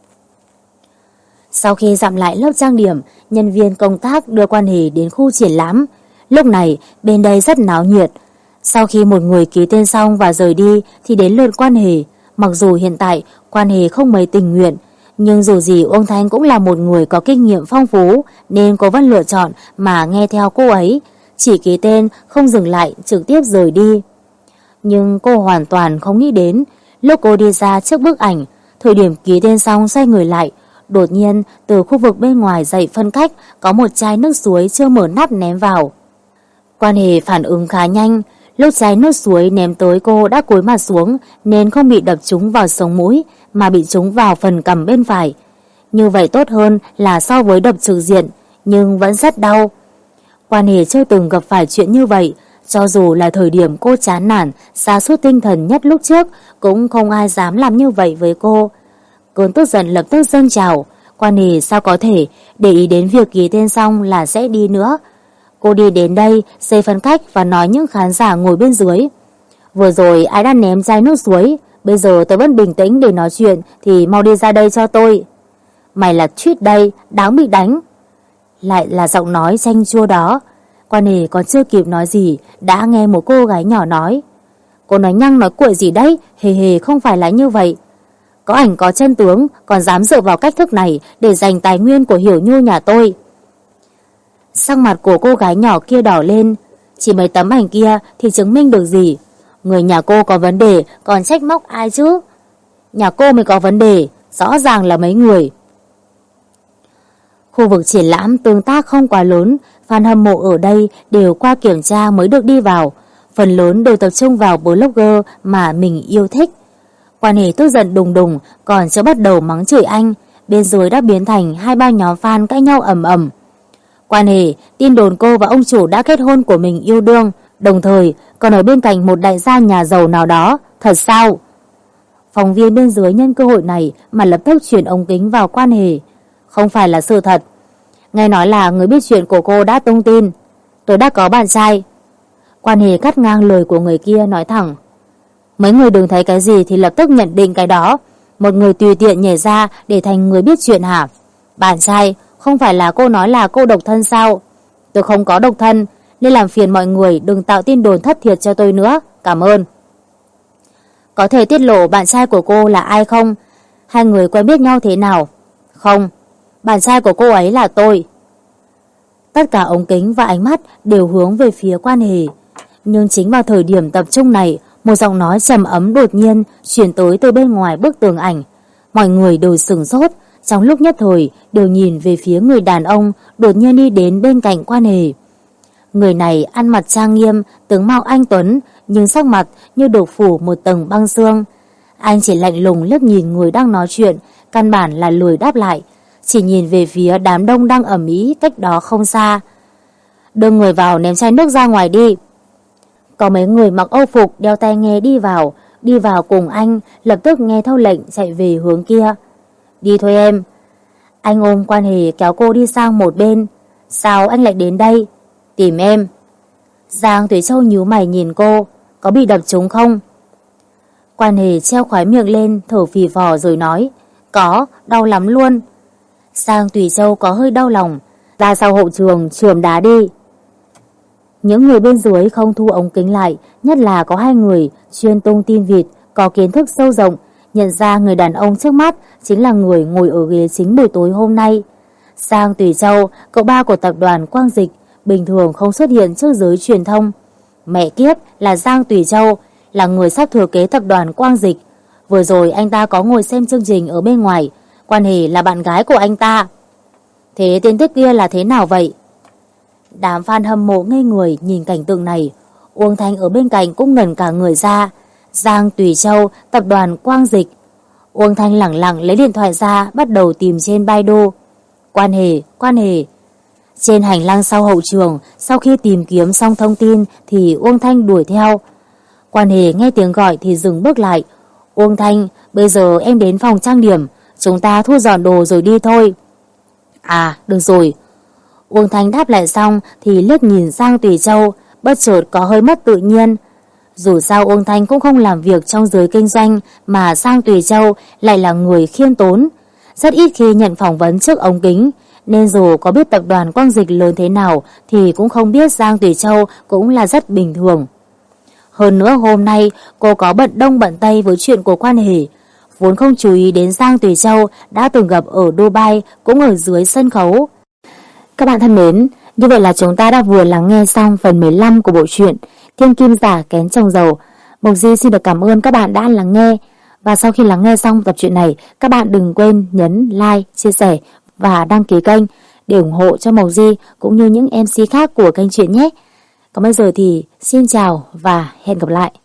Sau khi dặm lại lớp trang điểm, nhân viên công tác đưa Quan Hề đến khu triển lãm. Lúc này bên đây rất náo nhiệt. Sau khi một người ký tên xong và rời đi thì đến lượt Quan Hề. Mặc dù hiện tại Quan Hề không mấy tình nguyện, nhưng dù gì Uông Thanh cũng là một người có kinh nghiệm phong phú, nên cô vẫn lựa chọn mà nghe theo cô ấy, chỉ ký tên không dừng lại trực tiếp rời đi. Nhưng cô hoàn toàn không nghĩ đến, lúc cô đi ra trước bức ảnh, thời điểm ký tên xong xoay người lại, đột nhiên từ khu vực bên ngoài dãy phân cách có một chai nước suối chưa mở nắp ném vào. Quan Hề phản ứng khá nhanh, lúc chai nước suối ném tới cô đã cúi mặt xuống nên không bị đập trúng vào sống mũi mà bị trúng vào phần cằm bên phải. Như vậy tốt hơn là so với đập trực diện, nhưng vẫn rất đau. Quan Hề chưa từng gặp phải chuyện như vậy, cho dù là thời điểm cô chán nản, sa sút tinh thần nhất lúc trước, cũng không ai dám làm như vậy với cô. Cơn tức giận lập tức dâng trào, Quan Hề sao có thể để ý đến việc ký tên xong là sẽ đi nữa. Cô đi đến đây, xây phân cách và nói những khán giả ngồi bên dưới: vừa rồi ai đã ném chai nước suối, bây giờ tôi vẫn bình tĩnh để nói chuyện thì mau đi ra đây cho tôi. Mày là Tweet đây, đáng bị đánh. Lại là giọng nói chanh chua đó. Quan Hề còn chưa kịp nói gì đã nghe một cô gái nhỏ nói: cô nói nhăng nói cuội gì đấy, hề hề không phải là như vậy. Có ảnh có chân tướng, còn dám dựa vào cách thức này để giành tài nguyên của Hiểu Nhu nhà tôi. Sắc mặt của cô gái nhỏ kia đỏ lên. Chỉ mấy tấm ảnh kia thì chứng minh được gì? Người nhà cô có vấn đề còn trách móc ai chứ? Nhà cô mới có vấn đề, rõ ràng là mấy người. Khu vực triển lãm tương tác không quá lớn, fan hâm mộ ở đây đều qua kiểm tra mới được đi vào. Phần lớn đều tập trung vào blogger mà mình yêu thích. Quan Hề tức giận đùng đùng, còn chưa bắt đầu mắng chửi anh, bên dưới đã biến thành hai ba nhóm fan cãi nhau ầm ầm. Quan Hề, tin đồn cô và ông chủ đã kết hôn của mình yêu đương, đồng thời còn ở bên cạnh một đại gia nhà giàu nào đó, thật sao? Phóng viên bên dưới nhân cơ hội này mà lập tức chuyển ống kính vào Quan Hề. Không phải là sự thật. Nghe nói là người biết chuyện của cô đã tung tin. Tôi đã có bạn trai. Quan Hề cắt ngang lời của người kia nói thẳng: mấy người đừng thấy cái gì thì lập tức nhận định cái đó. Một người tùy tiện nhảy ra để thành người biết chuyện hả? Bạn trai, không phải là cô nói là cô độc thân sao? Tôi không có độc thân, nên làm phiền mọi người đừng tạo tin đồn thất thiệt cho tôi nữa. Cảm ơn. Có thể tiết lộ bạn trai của cô là ai không? Hai người quen biết nhau thế nào? Không, bạn trai của cô ấy là tôi. Tất cả ống kính và ánh mắt đều hướng về phía Quan Hề. Nhưng chính vào thời điểm tập trung này, một giọng nói trầm ấm đột nhiên truyền tới từ bên ngoài bức tường ảnh. Mọi người đều sửng sốt, trong lúc nhất thời đều nhìn về phía người đàn ông đột nhiên đi đến bên cạnh Quan Hề. Người này ăn mặc trang nghiêm, tướng mạo anh tuấn, nhưng sắc mặt như được phủ một tầng băng xương. Anh chỉ lạnh lùng liếc nhìn người đang nói chuyện, căn bản là lười đáp lại, chỉ nhìn về phía đám đông đang ầm ĩ cách đó không xa. Đưa người vào ném chai nước ra ngoài đi. Có mấy người mặc âu phục đeo tai nghe đi vào, đi vào cùng anh, lập tức nghe theo lệnh chạy về hướng kia. Đi thôi em. Anh ôm Quan Hề kéo cô đi sang một bên. Sao anh lại đến đây? Tìm em. Giang Tuế Châu nhíu mày nhìn cô. Có bị đập trúng không? Quan Hề treo khóe miệng lên, thở phì phò rồi nói: có, đau lắm luôn. Giang Tuế Châu có hơi đau lòng. Ra sau hậu trường chườm đá đi. Những người bên dưới không thu ống kính lại, nhất là có hai người chuyên tung tin vịt, có kiến thức sâu rộng, nhận ra người đàn ông trước mắt chính là người ngồi ở ghế chính buổi tối hôm nay. Giang Tuế Châu, cậu ba của tập đoàn Quang Dịch, bình thường không xuất hiện trước giới truyền thông. Mẹ kiếp, là Giang Tuế Châu, là người sắp thừa kế tập đoàn Quang Dịch. Vừa rồi anh ta có ngồi xem chương trình ở bên ngoài, Quan Hề là bạn gái của anh ta. Thế tin tức kia là thế nào vậy? Đám fan hâm mộ ngây người nhìn cảnh tượng này. Uông Thanh ở bên cạnh cũng ngẩn cả người ra. Giang Tuế Châu, tập đoàn Quang Dịch. Uông Thanh lẳng lặng lấy điện thoại ra, bắt đầu tìm trên Baidu. Quan Hề, Quan Hề. Trên hành lang sau hậu trường, sau khi tìm kiếm xong thông tin thì Uông Thanh đuổi theo. Quan Hề nghe tiếng gọi thì dừng bước lại. Uông Thanh, bây giờ em đến phòng trang điểm, chúng ta thu dọn đồ rồi đi thôi. À, được rồi. Uông Thanh đáp lại xong thì liếc nhìn Giang Tuế Châu, bất chợt có hơi mất tự nhiên. Dù sao Uông Thanh cũng không làm việc trong giới kinh doanh, mà Giang Tuế Châu lại là người khiêm tốn, rất ít khi nhận phỏng vấn trước ống kính, nên dù có biết tập đoàn Quang Dịch lớn thế nào thì cũng không biết Giang Tuế Châu cũng là rất bình thường. Hơn nữa hôm nay cô có bận đông bận tây với chuyện của Quan Hỷ, vốn không chú ý đến Giang Tùy Châu đã từng gặp ở Dubai cũng ở dưới sân khấu. Các bạn thân mến, như vậy là chúng ta đã vừa lắng nghe xong phần mười lăm của bộ truyện Thiên Kim Giả Kén Chồng Giàu. Mộc Di xin được cảm ơn các bạn đã lắng nghe. Và sau khi lắng nghe xong tập truyện này, các bạn đừng quên nhấn like, chia sẻ và đăng ký kênh để ủng hộ cho Mộc Di cũng như những em xê khác của kênh truyện nhé. Còn bây giờ thì xin chào và hẹn gặp lại.